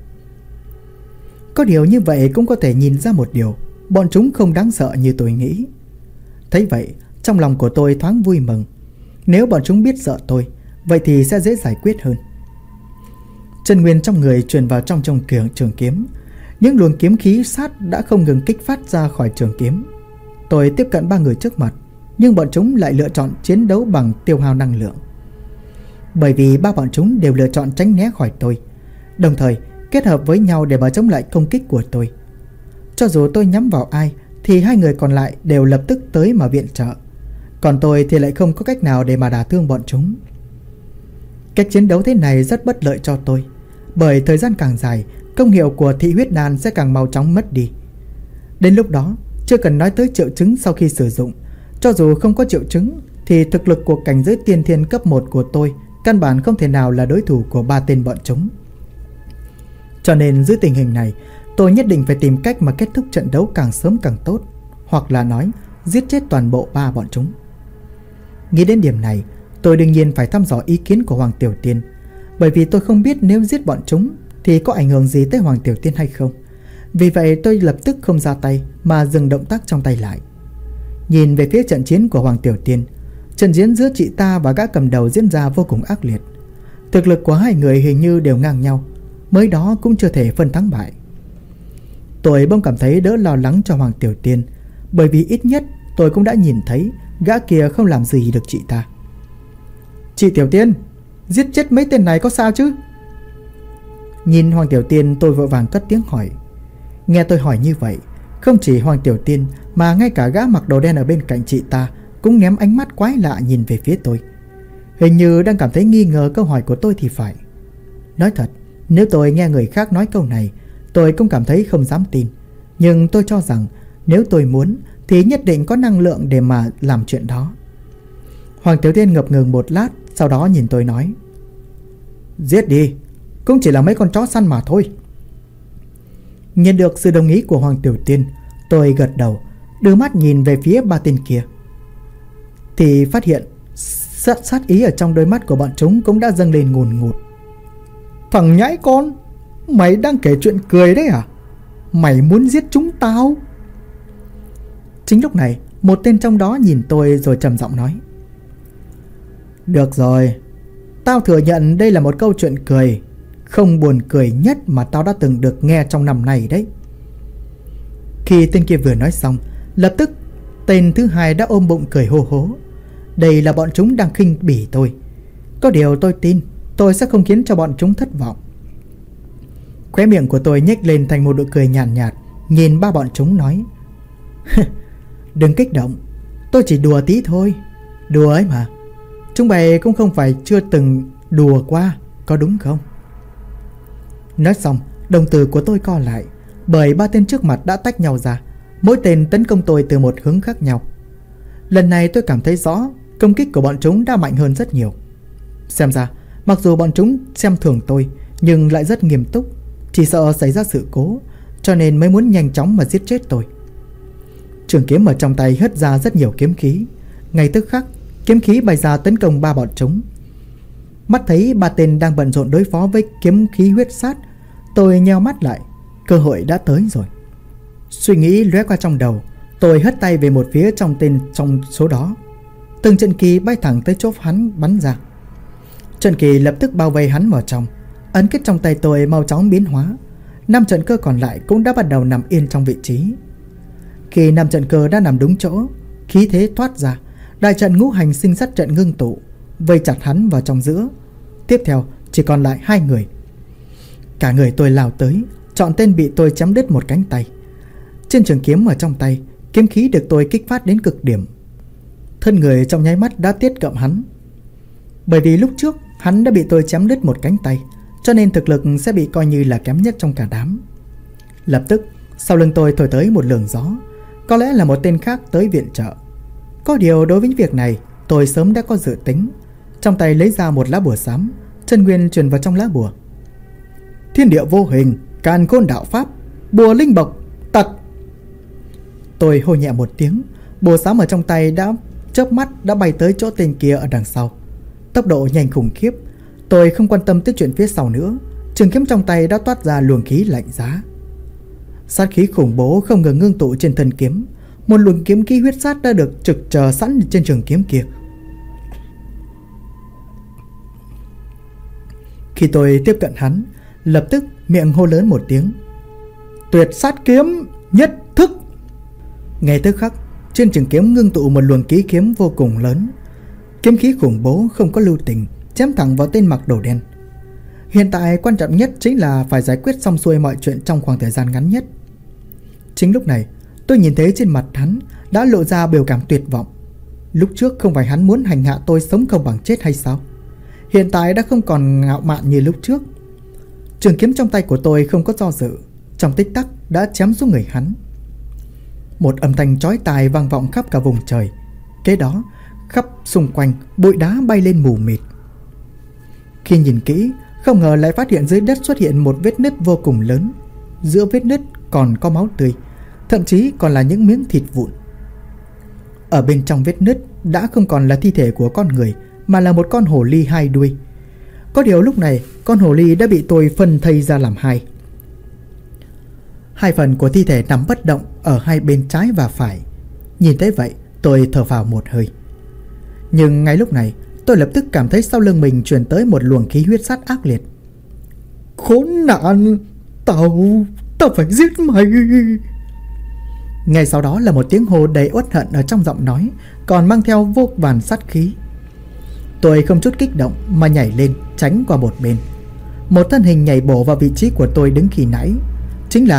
Speaker 1: Có điều như vậy cũng có thể nhìn ra một điều, bọn chúng không đáng sợ như tôi nghĩ. Thấy vậy, trong lòng của tôi thoáng vui mừng. Nếu bọn chúng biết sợ tôi, vậy thì sẽ dễ giải quyết hơn. Chân nguyên trong người truyền vào trong trường kiếm. Những luồng kiếm khí sát đã không ngừng kích phát ra khỏi trường kiếm. Tôi tiếp cận 3 người trước mặt, nhưng bọn chúng lại lựa chọn chiến đấu bằng tiêu hao năng lượng. Bởi vì 3 bọn chúng đều lựa chọn tránh né khỏi tôi, đồng thời kết hợp với nhau để mà chống lại công kích của tôi. Cho dù tôi nhắm vào ai thì 2 người còn lại đều lập tức tới mà viện trợ, còn tôi thì lại không có cách nào để mà đả thương bọn chúng. Cách chiến đấu thế này rất bất lợi cho tôi, bởi thời gian càng dài, công hiệu của thị huyết đan sẽ càng mau chóng mất đi. Đến lúc đó, chưa cần nói tới triệu chứng sau khi sử dụng, cho dù không có triệu chứng thì thực lực của cảnh giới tiên thiên cấp 1 của tôi căn bản không thể nào là đối thủ của 3 tên bọn chúng. Cho nên dưới tình hình này, tôi nhất định phải tìm cách mà kết thúc trận đấu càng sớm càng tốt, hoặc là nói giết chết toàn bộ 3 bọn chúng. Nghĩ đến điểm này, tôi đương nhiên phải thăm dò ý kiến của Hoàng Tiểu Tiên, bởi vì tôi không biết nếu giết bọn chúng thì có ảnh hưởng gì tới Hoàng Tiểu Tiên hay không. Vì vậy tôi lập tức không ra tay mà dừng động tác trong tay lại. Nhìn về phía trận chiến của Hoàng Tiểu Tiên, trận chiến giữa chị ta và gã cầm đầu diễn ra vô cùng ác liệt. Thực lực của 2 người hình như đều ngang nhau, mới đó cũng chưa thể phân thắng bại. Tôi bỗng cảm thấy đỡ lo lắng cho Hoàng Tiểu Tiên, bởi vì ít nhất tôi cũng đã nhìn thấy gã kia không làm gì được chị ta. "Chị Tiểu Tiên, giết chết mấy tên này có sao chứ?" Nhìn Hoàng Tiểu Tiên, tôi vội vàng cất tiếng hỏi. Nghe tôi hỏi như vậy, không chỉ Hoàng Tiểu Tiên mà ngay cả gã mặc đồ đen ở bên cạnh chị ta cũng ném ánh mắt quái lạ nhìn về phía tôi, hình như đang cảm thấy nghi ngờ câu hỏi của tôi thì phải. Nói thật, nếu tôi nghe người khác nói câu này, tôi cũng cảm thấy không dám tin. Nhưng tôi cho rằng nếu tôi muốn thì nhất định có năng lượng để mà làm chuyện đó. Hoàng Tiểu Tiên ngập ngừng một lát, sau đó nhìn tôi nói: giết đi, cũng chỉ là mấy con chó săn mà thôi. Nhận được sự đồng ý của Hoàng Tiểu Tiên, tôi gật đầu, đưa mắt nhìn về phía ba tên kia, thì phát hiện sát ý ở trong đôi mắt của bọn chúng cũng đã dâng lên ngùn ngụt. Thằng nhãi con, mày đang kể chuyện cười đấy à? Mày muốn giết chúng tao? Chính lúc này, một tên trong đó nhìn tôi rồi trầm giọng nói: được rồi, tao thừa nhận đây là một câu chuyện cười, không buồn cười nhất mà tao đã từng được nghe trong năm này đấy. Khi tên kia vừa nói xong, lập tức tên thứ hai đã ôm bụng cười hô hố. Đây là bọn chúng đang khinh bỉ tôi. Có điều tôi tin tôi sẽ không khiến cho bọn chúng thất vọng. Khóe miệng của tôi nhếch lên thành một nụ cười nhàn nhạt, nhìn ba bọn chúng nói: đừng kích động, tôi chỉ đùa tí thôi. Đùa ấy mà, chúng mày cũng không phải chưa từng đùa qua, có đúng không? Nói xong, đồng tử của tôi co lại, bởi ba tên trước mặt đã tách nhau ra, mỗi tên tấn công tôi từ một hướng khác nhau. Lần này tôi cảm thấy rõ công kích của bọn chúng đã mạnh hơn rất nhiều. Xem ra, mặc dù bọn chúng xem thường tôi, nhưng lại rất nghiêm túc, chỉ sợ xảy ra sự cố, cho nên mới muốn nhanh chóng mà giết chết tôi. Trường kiếm ở trong tay hất ra rất nhiều kiếm khí. Ngay tức khắc, kiếm khí bay ra tấn công ba bọn chúng. Mắt thấy ba tên đang bận rộn đối phó với kiếm khí huyết sát, tôi nheo mắt lại, cơ hội đã tới rồi. Suy nghĩ lóe qua trong đầu, tôi hất tay về một phía trong tên trong số đó. Từng trận kỳ bay thẳng tới chỗ hắn bắn ra. Trận kỳ lập tức bao vây hắn vào trong. Ấn kết trong tay tôi mau chóng biến hóa. 5 trận cơ còn lại cũng đã bắt đầu nằm yên trong vị trí. Khi 5 trận cơ đã nằm đúng chỗ, khí thế thoát ra, đại trận ngũ hành sinh sát trận ngưng tụ, vây chặt hắn vào trong giữa. Tiếp theo chỉ còn lại 2 người. Cả người tôi lao tới, chọn tên bị tôi chém đứt một cánh tay. Trên trường kiếm ở trong tay, kiếm khí được tôi kích phát đến cực điểm. Thân người trong nháy mắt đã tiết cận hắn. Bởi vì lúc trước hắn đã bị tôi chém đứt một cánh tay, cho nên thực lực sẽ bị coi như là kém nhất trong cả đám. Lập tức sau lưng tôi thổi tới một luồng gió, có lẽ là một tên khác tới viện trợ. Có điều đối với việc này tôi sớm đã có dự tính. Trong tay lấy ra một lá bùa xám, chân nguyên truyền vào trong lá bùa. Thiên địa vô hình, càn khôn đạo pháp, bùa linh bộc, tặc. Tôi hô nhẹ một tiếng, bùa xám ở trong tay đã chớp mắt đã bay tới chỗ tên kia ở đằng sau. Tốc độ nhanh khủng khiếp. Tôi không quan tâm tới chuyện phía sau nữa. Trường kiếm trong tay đã toát ra luồng khí lạnh giá. Sát khí khủng bố không ngừng ngưng tụ trên thân kiếm. Một luồng kiếm khí huyết sát đã được trực chờ sẵn trên trường kiếm kia. Khi tôi tiếp cận hắn, lập tức miệng hô lớn một tiếng: tuyệt sát kiếm nhất thức. Ngay tức khắc, trên trường kiếm ngưng tụ một luồng khí kiếm vô cùng lớn. Kiếm khí khủng bố không có lưu tình, chém thẳng vào tên mặc đồ đen. Hiện tại quan trọng nhất chính là phải giải quyết xong xuôi mọi chuyện trong khoảng thời gian ngắn nhất. Chính lúc này, tôi nhìn thấy trên mặt hắn đã lộ ra biểu cảm tuyệt vọng. Lúc trước không phải hắn muốn hành hạ tôi sống không bằng chết hay sao? Hiện tại đã không còn ngạo mạn như lúc trước. Trường kiếm trong tay của tôi không có do dự, trong tích tắc đã chém xuống người hắn. Một âm thanh chói tai vang vọng khắp cả vùng trời. Kế đó, khắp xung quanh bụi đá bay lên mù mịt. Khi nhìn kỹ, không ngờ lại phát hiện dưới đất xuất hiện một vết nứt vô cùng lớn. Giữa vết nứt còn có máu tươi, thậm chí còn là những miếng thịt vụn. Ở bên trong vết nứt đã không còn là thi thể của con người, mà là một con hồ ly 2 đuôi. Có điều lúc này con hồ ly đã bị tôi phân thây ra làm 2. 2 phần của thi thể nằm bất động ở hai bên trái và phải. Nhìn thấy vậy, tôi thở phào một hơi. Nhưng ngay lúc này, tôi lập tức cảm thấy sau lưng mình truyền tới một luồng khí huyết sát ác liệt. Khốn nạn, tao phải giết mày. Ngay sau đó là một tiếng hô đầy uất hận ở trong giọng nói, còn mang theo vô vàn sát khí. Tôi không chút kích động mà nhảy lên, tránh qua một bên. Một thân hình nhảy bổ vào vị trí của tôi đứng khi nãy, chính là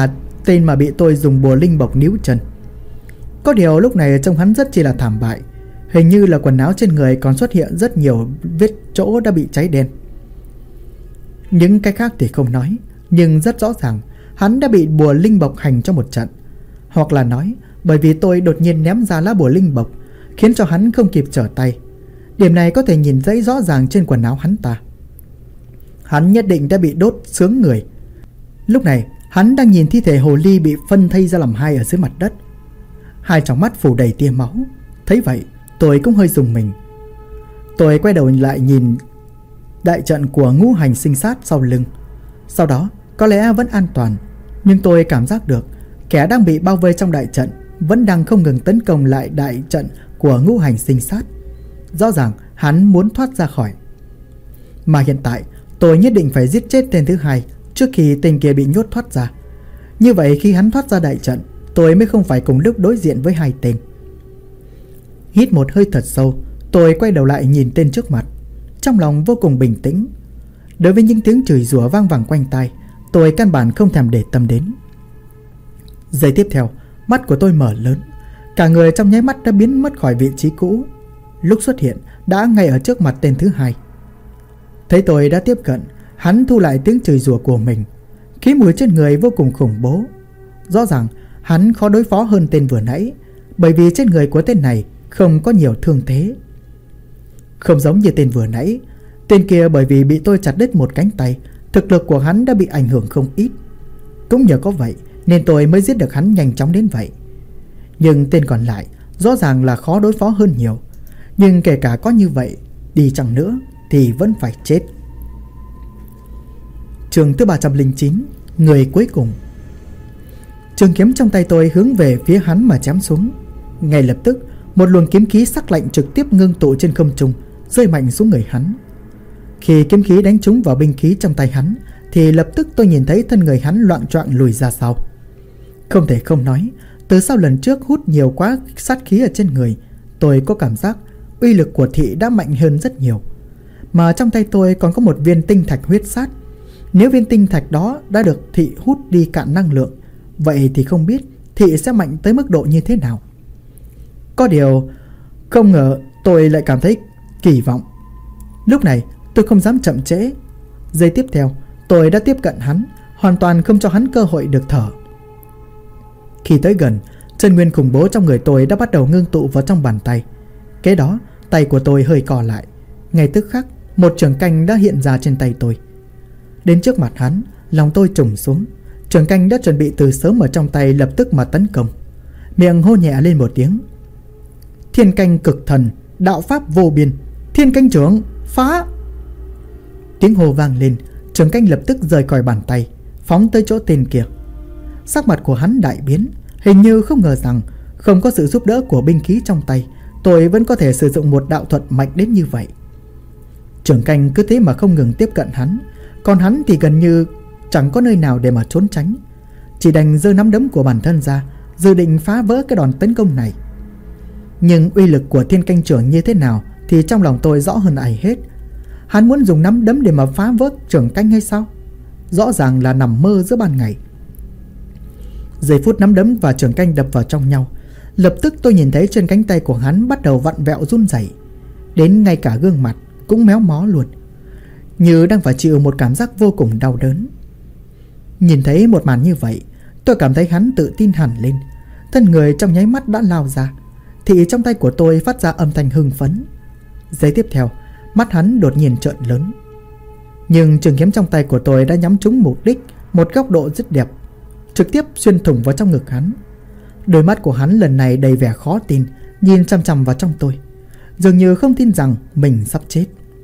Speaker 1: tên mà bị tôi dùng bùa linh bộc níu chân. Có điều lúc này trông hắn rất chi là thảm bại. Hình như là quần áo trên người còn xuất hiện rất nhiều vết chỗ đã bị cháy đen. Những cái khác thì không nói, nhưng rất rõ ràng hắn đã bị bùa linh bộc hành cho một trận. Hoặc là nói bởi vì tôi đột nhiên ném ra lá bùa linh bộc, khiến cho hắn không kịp trở tay. Điểm này có thể nhìn thấy rõ ràng trên quần áo hắn ta. Hắn nhất định đã bị đốt xướng người. Lúc này hắn đang nhìn thi thể hồ ly bị phân thây ra làm hai ở dưới mặt đất. Hai tròng mắt phủ đầy tia máu. Thấy vậy tôi cũng hơi rùng mình. Tôi quay đầu lại nhìn đại trận của ngũ hành sinh sát sau lưng. Sau đó có lẽ vẫn an toàn, nhưng tôi cảm giác được kẻ đang bị bao vây trong đại trận vẫn đang không ngừng tấn công lại đại trận của ngũ hành sinh sát. Rõ ràng hắn muốn thoát ra khỏi. Mà hiện tại tôi nhất định phải giết chết tên thứ hai trước khi tên kia bị nhốt thoát ra. Như vậy khi hắn thoát ra đại trận, tôi mới không phải cùng lúc đối diện với hai tên. Hít một hơi thật sâu, tôi quay đầu lại nhìn tên trước mặt, trong lòng vô cùng bình tĩnh. Đối với những tiếng chửi rủa vang vẳng quanh tai, tôi căn bản không thèm để tâm đến. Giây tiếp theo, mắt của tôi mở lớn, cả người trong nháy mắt đã biến mất khỏi vị trí cũ. Lúc xuất hiện đã ngay ở trước mặt tên thứ hai. Thấy tôi đã tiếp cận, hắn thu lại tiếng chửi rủa của mình. Khí mùi trên người vô cùng khủng bố. Rõ ràng hắn khó đối phó hơn tên vừa nãy, bởi vì trên người của tên này không có nhiều thương thế. Không giống như tên vừa nãy, tên kia bởi vì bị tôi chặt đứt một cánh tay, thực lực của hắn đã bị ảnh hưởng không ít. Cũng nhờ có vậy nên tôi mới giết được hắn nhanh chóng đến vậy. Nhưng tên còn lại rõ ràng là khó đối phó hơn nhiều. Nhưng kể cả có như vậy đi chăng nữa thì vẫn phải chết. Chương thứ 309, người cuối cùng. Trường kiếm trong tay tôi hướng về phía hắn mà chém xuống. Ngay lập tức một luồng kiếm khí sắc lạnh trực tiếp ngưng tụ trên không trung, rơi mạnh xuống người hắn. Khi kiếm khí đánh trúng vào binh khí trong tay hắn thì lập tức tôi nhìn thấy thân người hắn loạng choạng lùi ra sau. Không thể không nói, từ sau lần trước hút nhiều quá sát khí ở trên người, tôi có cảm giác uy lực của thị đã mạnh hơn rất nhiều. Mà trong tay tôi còn có một viên tinh thạch huyết sát. Nếu viên tinh thạch đó đã được thị hút đi cạn năng lượng, vậy thì không biết thị sẽ mạnh tới mức độ như thế nào. Có điều không ngờ tôi lại cảm thấy kỳ vọng. Lúc này tôi không dám chậm trễ. Giây tiếp theo tôi đã tiếp cận hắn, hoàn toàn không cho hắn cơ hội được thở. Khi tới gần, chân nguyên khủng bố trong người tôi đã bắt đầu ngưng tụ vào trong bàn tay. Kế đó tay của tôi hơi co lại. Ngay tức khắc một trường canh đã hiện ra trên tay tôi. Đến trước mặt hắn, lòng tôi trùng xuống. Trường canh đã chuẩn bị từ sớm ở trong tay lập tức mà tấn công. Miệng hô nhẹ lên một tiếng: Thiên canh cực thần, đạo pháp vô biên, thiên canh trưởng, phá! Tiếng hô vang lên, trường canh lập tức rời khỏi bàn tay, phóng tới chỗ tên kia. Sắc mặt của hắn đại biến, hình như không ngờ rằng không có sự giúp đỡ của binh khí trong tay, tôi vẫn có thể sử dụng một đạo thuật mạnh đến như vậy. Trường canh cứ thế mà không ngừng tiếp cận hắn, còn hắn thì gần như chẳng có nơi nào để mà trốn tránh, chỉ đành giơ nắm đấm của bản thân ra, dự định phá vỡ cái đòn tấn công này. Nhưng uy lực của thiên canh trưởng như thế nào thì trong lòng tôi rõ hơn ai hết. Hắn muốn dùng nắm đấm để mà phá vỡ trường canh hay sao? Rõ ràng là nằm mơ giữa ban ngày. Giây phút nắm đấm và trường canh đập vào trong nhau, lập tức tôi nhìn thấy trên cánh tay của hắn bắt đầu vặn vẹo run rẩy, đến ngay cả gương mặt cũng méo mó luôn, như đang phải chịu một cảm giác vô cùng đau đớn. Nhìn thấy một màn như vậy, tôi cảm thấy hắn tự tin hẳn lên, thân người trong nháy mắt đã lao ra. Thì trong tay của tôi phát ra âm thanh hưng phấn. Giây tiếp theo, mắt hắn đột nhiên trợn lớn. Nhưng trường kiếm trong tay của tôi đã nhắm trúng mục đích, một góc độ rất đẹp, trực tiếp xuyên thủng vào trong ngực hắn. Đôi mắt của hắn lần này đầy vẻ khó tin, nhìn chằm chằm vào trong tôi, dường như không tin rằng mình sắp chết.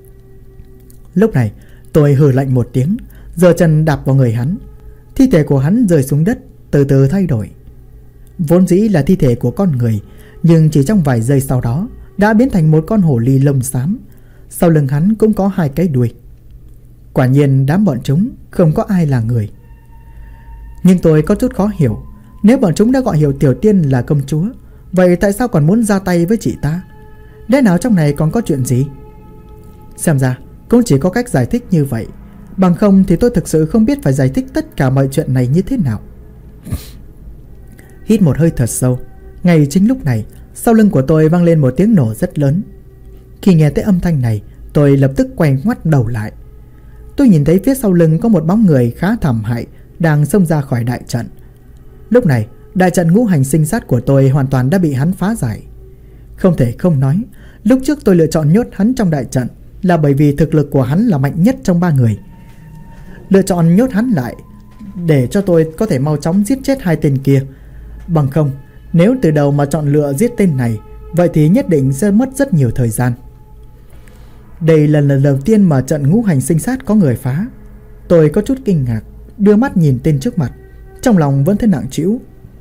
Speaker 1: Lúc này tôi hừ lạnh một tiếng, giơ chân đạp vào người hắn. Thi thể của hắn rơi xuống đất, từ từ thay đổi. Vốn dĩ là thi thể của con người, nhưng chỉ trong vài giây sau đó đã biến thành một con hổ ly lông xám. Sau lưng hắn cũng có hai cái đuôi. Quả nhiên đám bọn chúng không có ai là người. Nhưng tôi có chút khó hiểu, nếu bọn chúng đã gọi Hiểu Tiểu Tiên là công chúa, vậy tại sao còn muốn ra tay với chị ta? Lẽ nào trong này còn có chuyện gì? Xem ra cũng chỉ có cách giải thích như vậy, bằng không thì tôi thực sự không biết phải giải thích tất cả mọi chuyện này như thế nào. Hít một hơi thật sâu. Ngay chính lúc này, sau lưng của tôi vang lên một tiếng nổ rất lớn. Khi nghe tới âm thanh này, tôi lập tức quay ngoắt đầu lại. Tôi nhìn thấy phía sau lưng có một bóng người khá thảm hại đang xông ra khỏi đại trận. Lúc này, đại trận ngũ hành sinh sát của tôi hoàn toàn đã bị hắn phá giải. Không thể không nói, lúc trước tôi lựa chọn nhốt hắn trong đại trận là bởi vì thực lực của hắn là mạnh nhất trong 3 người. Lựa chọn nhốt hắn lại để cho tôi có thể mau chóng giết chết 2 tên kia. Bằng không, nếu từ đầu mà chọn lựa giết tên này, vậy thì nhất định sẽ mất rất nhiều thời gian. Đây là lần đầu tiên mà trận ngũ hành sinh sát có người phá. Tôi có chút kinh ngạc, đưa mắt nhìn tên trước mặt, trong lòng vẫn thấy nặng trĩu.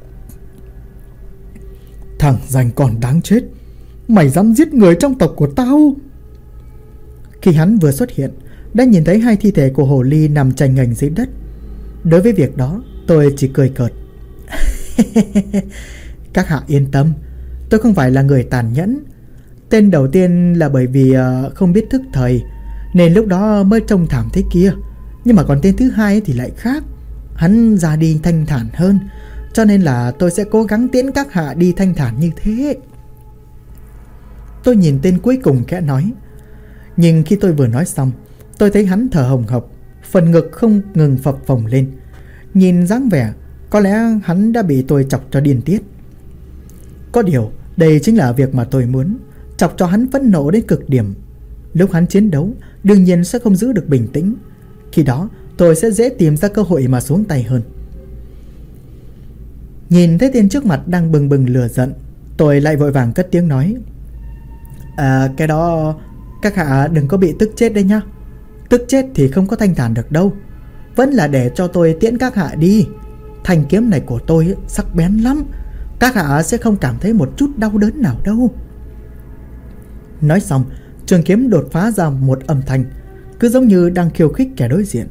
Speaker 1: Thằng danh còn đáng chết, mày dám giết người trong tộc của tao? Khi hắn vừa xuất hiện, đã nhìn thấy 2 thi thể của hồ ly nằm chành ngành dưới đất. Đối với việc đó, tôi chỉ cười cợt. Các hạ yên tâm, tôi không phải là người tàn nhẫn. Tên đầu tiên là bởi vì không biết thức thời, nên lúc đó mới trông thảm thế kia. Nhưng mà còn tên thứ hai thì lại khác. Hắn ra đi thanh thản hơn, cho nên là tôi sẽ cố gắng tiễn các hạ đi thanh thản như thế. Tôi nhìn tên cuối cùng khẽ nói. Nhưng khi tôi vừa nói xong, tôi thấy hắn thở hồng hộc, phần ngực không ngừng phập phồng lên. Nhìn dáng vẻ, có lẽ hắn đã bị tôi chọc cho điên tiết. Có điều, đây chính là việc mà tôi muốn, chọc cho hắn phẫn nộ đến cực điểm. Lúc hắn chiến đấu, đương nhiên sẽ không giữ được bình tĩnh. Khi đó, tôi sẽ dễ tìm ra cơ hội mà xuống tay hơn. Nhìn thấy tên trước mặt đang bừng bừng lửa giận, tôi lại vội vàng cất tiếng nói. Cái đó, các hạ đừng có bị tức chết đấy nhá. Tức chết thì không có thanh thản được đâu. Vẫn là để cho tôi tiễn các hạ đi. Thanh kiếm này của tôi sắc bén lắm, các hạ sẽ không cảm thấy một chút đau đớn nào đâu. Nói xong, trường kiếm đột phá ra một âm thanh, cứ giống như đang khiêu khích kẻ đối diện.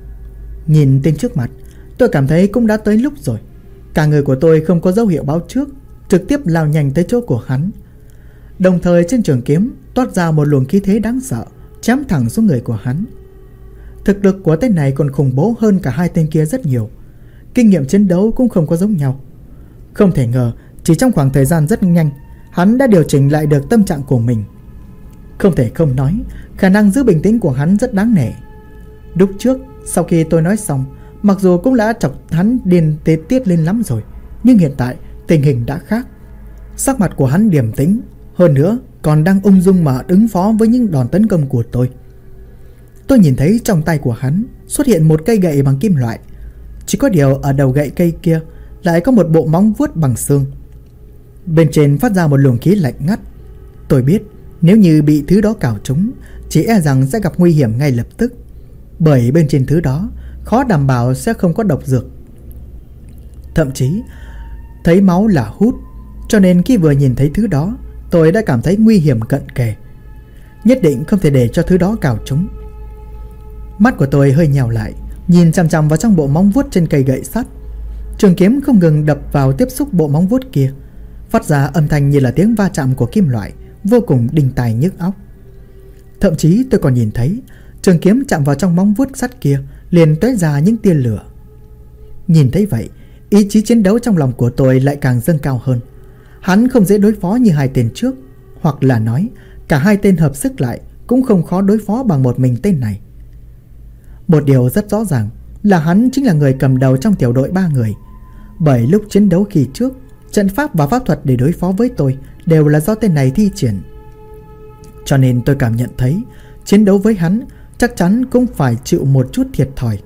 Speaker 1: Nhìn tên trước mặt, tôi cảm thấy cũng đã tới lúc rồi. Cả người của tôi không có dấu hiệu báo trước, trực tiếp lao nhanh tới chỗ của hắn. Đồng thời trên trường kiếm toát ra một luồng khí thế đáng sợ, chém thẳng xuống người của hắn. Thực lực của tên này còn khủng bố hơn cả 2 tên kia rất nhiều. Kinh nghiệm chiến đấu cũng không có giống nhau. Không thể ngờ, chỉ trong khoảng thời gian rất nhanh, hắn đã điều chỉnh lại được tâm trạng của mình. Không thể không nói, khả năng giữ bình tĩnh của hắn rất đáng nể. Lúc trước, sau khi tôi nói xong, mặc dù cũng đã chọc hắn điên tiết lên lắm rồi, nhưng hiện tại tình hình đã khác. Sắc mặt của hắn điềm tĩnh, hơn nữa còn đang ung dung mà ứng phó với những đòn tấn công của tôi. Tôi nhìn thấy trong tay của hắn xuất hiện một cây gậy bằng kim loại. Chỉ có điều ở đầu gậy cây kia lại có một bộ móng vuốt bằng xương. Bên trên phát ra một luồng khí lạnh ngắt. Tôi biết nếu như bị thứ đó cào trúng, chỉ e rằng sẽ gặp nguy hiểm ngay lập tức. Bởi bên trên thứ đó khó đảm bảo sẽ không có độc dược. Thậm chí thấy máu là hút, cho nên khi vừa nhìn thấy thứ đó, tôi đã cảm thấy nguy hiểm cận kề. Nhất định không thể để cho thứ đó cào trúng. Mắt của tôi hơi nhèo lại, nhìn chằm chằm vào trong bộ móng vuốt trên cây gậy sắt. Trường kiếm không ngừng đập vào tiếp xúc bộ móng vuốt kia, phát ra âm thanh như là tiếng va chạm của kim loại, vô cùng đinh tai nhức óc. Thậm chí tôi còn nhìn thấy trường kiếm chạm vào trong móng vuốt sắt kia liền tóe ra những tia lửa. Nhìn thấy vậy, ý chí chiến đấu trong lòng của tôi lại càng dâng cao hơn. Hắn không dễ đối phó như 2 tên trước, hoặc là nói cả 2 tên hợp sức lại cũng không khó đối phó bằng một mình tên này. Một điều rất rõ ràng là hắn chính là người cầm đầu trong tiểu đội 3 người. Bởi lúc chiến đấu kỳ trước, trận pháp và pháp thuật để đối phó với tôi đều là do tên này thi triển. Cho nên tôi cảm nhận thấy chiến đấu với hắn chắc chắn cũng phải chịu một chút thiệt thòi.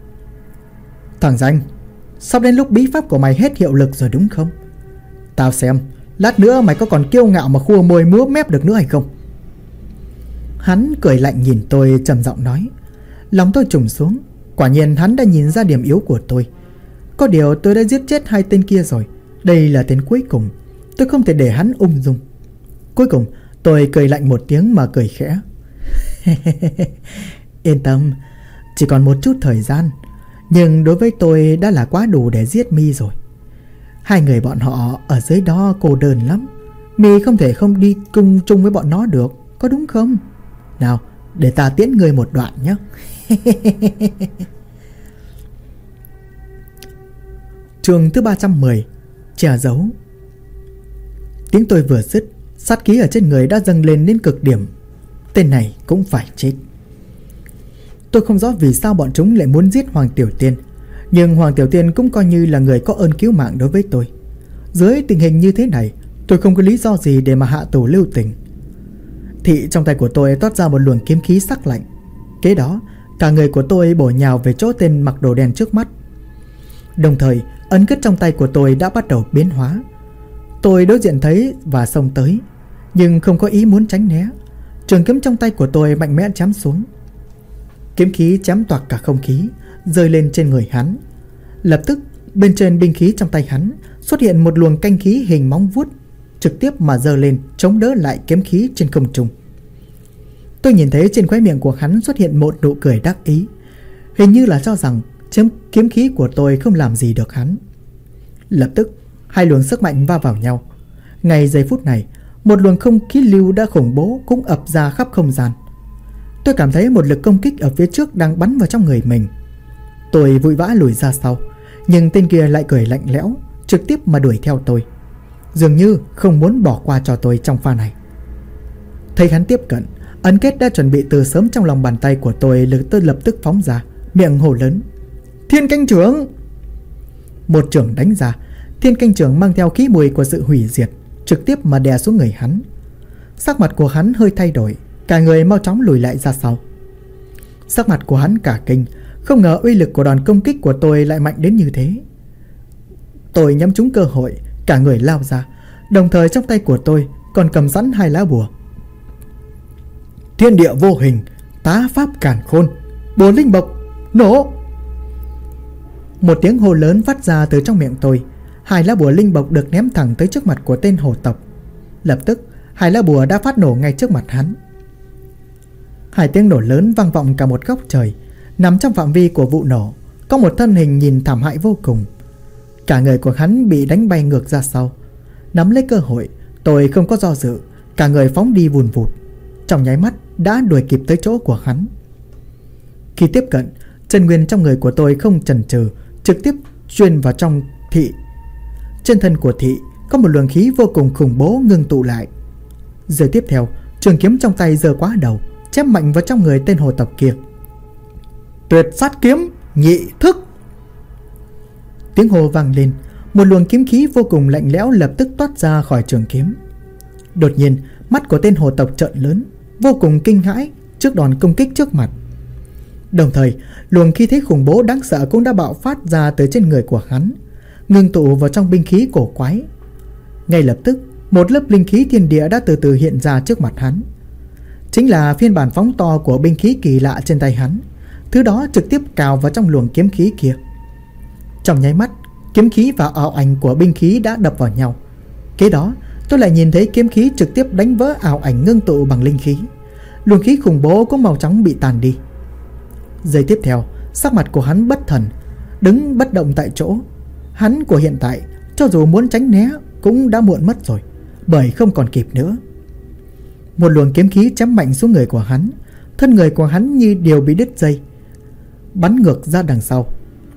Speaker 1: Thằng danh, sắp đến lúc bí pháp của mày hết hiệu lực rồi đúng không? Tao xem lát nữa mày có còn kiêu ngạo mà khua môi múa mép được nữa hay không? Hắn cười lạnh nhìn tôi trầm giọng nói. Lòng tôi trùng xuống. Quả nhiên hắn đã nhìn ra điểm yếu của tôi. Có điều tôi đã giết chết 2 tên kia rồi. Đây là tên cuối cùng. Tôi không thể để hắn ung dung. Cuối cùng tôi cười lạnh một tiếng mà cười khẽ. Yên tâm, chỉ còn một chút thời gian. Nhưng đối với tôi đã là quá đủ để giết Mi rồi. 2 người bọn họ ở dưới đó cô đơn lắm. Mi không thể không đi cùng chung với bọn nó được, có đúng không? Nào, để ta tiễn người một đoạn nhé. Chương thứ 310, che giấu. Tiếng tôi vừa dứt, sát khí ở trên người đã dâng lên đến cực điểm. Tên này cũng phải chết. Tôi không rõ vì sao bọn chúng lại muốn giết Hoàng Tiểu Tiên, nhưng Hoàng Tiểu Tiên cũng coi như là người có ơn cứu mạng đối với tôi. Dưới tình hình như thế này, tôi không có lý do gì để mà hạ tù lưu tình. Thị trong tay của tôi toát ra một luồng kiếm khí sắc lạnh. Kế đó, cả người của tôi bổ nhào về chỗ tên mặc đồ đen trước mắt. Đồng thời, ấn kết trong tay của tôi đã bắt đầu biến hóa. Tôi đối diện thấy và xông tới, nhưng không có ý muốn tránh né. Trường kiếm trong tay của tôi mạnh mẽ chém xuống. Kiếm khí chém toạc cả không khí, rơi lên trên người hắn. Lập tức, bên trên binh khí trong tay hắn xuất hiện một luồng canh khí hình móng vuốt, trực tiếp mà giơ lên chống đỡ lại kiếm khí trên không trung. Tôi nhìn thấy trên khóe miệng của hắn xuất hiện một nụ cười đắc ý, hình như là cho rằng kiếm khí của tôi không làm gì được hắn. Lập tức, hai luồng sức mạnh va vào nhau. Ngay giây phút này, một luồng không khí lưu đã khủng bố cũng ập ra khắp không gian. Tôi cảm thấy một lực công kích ở phía trước đang bắn vào trong người mình. Tôi vội vã lùi ra sau, nhưng tên kia lại cười lạnh lẽo, trực tiếp mà đuổi theo tôi, dường như không muốn bỏ qua cho tôi trong pha này. Thấy hắn tiếp cận, ấn kết đã chuẩn bị từ sớm trong lòng bàn tay của tôi lập tức phóng ra, miệng hô lớn: Thiên Canh Trưởng! Một chưởng đánh ra, Thiên Canh Trưởng mang theo khí mùi của sự hủy diệt, trực tiếp mà đè xuống người hắn. Sắc mặt của hắn hơi thay đổi, cả người mau chóng lùi lại ra sau. Sắc mặt của hắn cả kinh, không ngờ uy lực của đòn công kích của tôi lại mạnh đến như thế. Tôi nhắm trúng cơ hội, cả người lao ra, đồng thời trong tay của tôi còn cầm sẵn hai lá bùa. Thiên địa vô hình, tá pháp càn khôn, bùa linh bộc, nổ! Một tiếng hô lớn phát ra từ trong miệng tôi. Hai lá bùa linh bộc được ném thẳng tới trước mặt của tên hồ tộc. Lập tức, hai lá bùa đã phát nổ ngay trước mặt hắn. Hai tiếng nổ lớn vang vọng cả một góc trời. Nằm trong phạm vi của vụ nổ, có một thân hình nhìn thảm hại vô cùng. Cả người của hắn bị đánh bay ngược ra sau. Nắm lấy cơ hội, tôi không có do dự, cả người phóng đi vùn vụt. Trong nháy mắt đã đuổi kịp tới chỗ của hắn. Khi tiếp cận, chân nguyên trong người của tôi không chần chừ, trực tiếp truyền vào trong thị. Trên thân của thị có một luồng khí vô cùng khủng bố ngưng tụ lại. Giờ tiếp theo, trường kiếm trong tay giơ quá đầu, chém mạnh vào trong người tên hồ tộc kia. Tuyệt sát kiếm, nhị thức! Tiếng hô vang lên, một luồng kiếm khí vô cùng lạnh lẽo lập tức toát ra khỏi trường kiếm. Đột nhiên, mắt của tên hồ tộc trợn lớn, vô cùng kinh hãi trước đòn công kích trước mặt. Đồng thời, luồng khí thế khủng bố đáng sợ cũng đã bạo phát ra từ trên người của hắn, ngưng tụ vào trong binh khí cổ quái. Ngay lập tức, một lớp linh khí thiên địa đã từ từ hiện ra trước mặt hắn. Chính là phiên bản phóng to của binh khí kỳ lạ trên tay hắn. Thứ đó trực tiếp cào vào trong luồng kiếm khí kia. Trong nháy mắt, kiếm khí và ảo ảnh của binh khí đã đập vào nhau. Kế đó, tôi lại nhìn thấy kiếm khí trực tiếp đánh vỡ ảo ảnh ngưng tụ bằng linh khí. Luồng khí khủng bố cũng màu trắng bị tàn đi. Giây tiếp theo, sắc mặt của hắn bất thần, đứng bất động tại chỗ. Hắn của hiện tại, cho dù muốn tránh né cũng đã muộn mất rồi, bởi không còn kịp nữa. Một luồng kiếm khí chém mạnh xuống người của hắn. Thân người của hắn như đều bị đứt dây, bắn ngược ra đằng sau.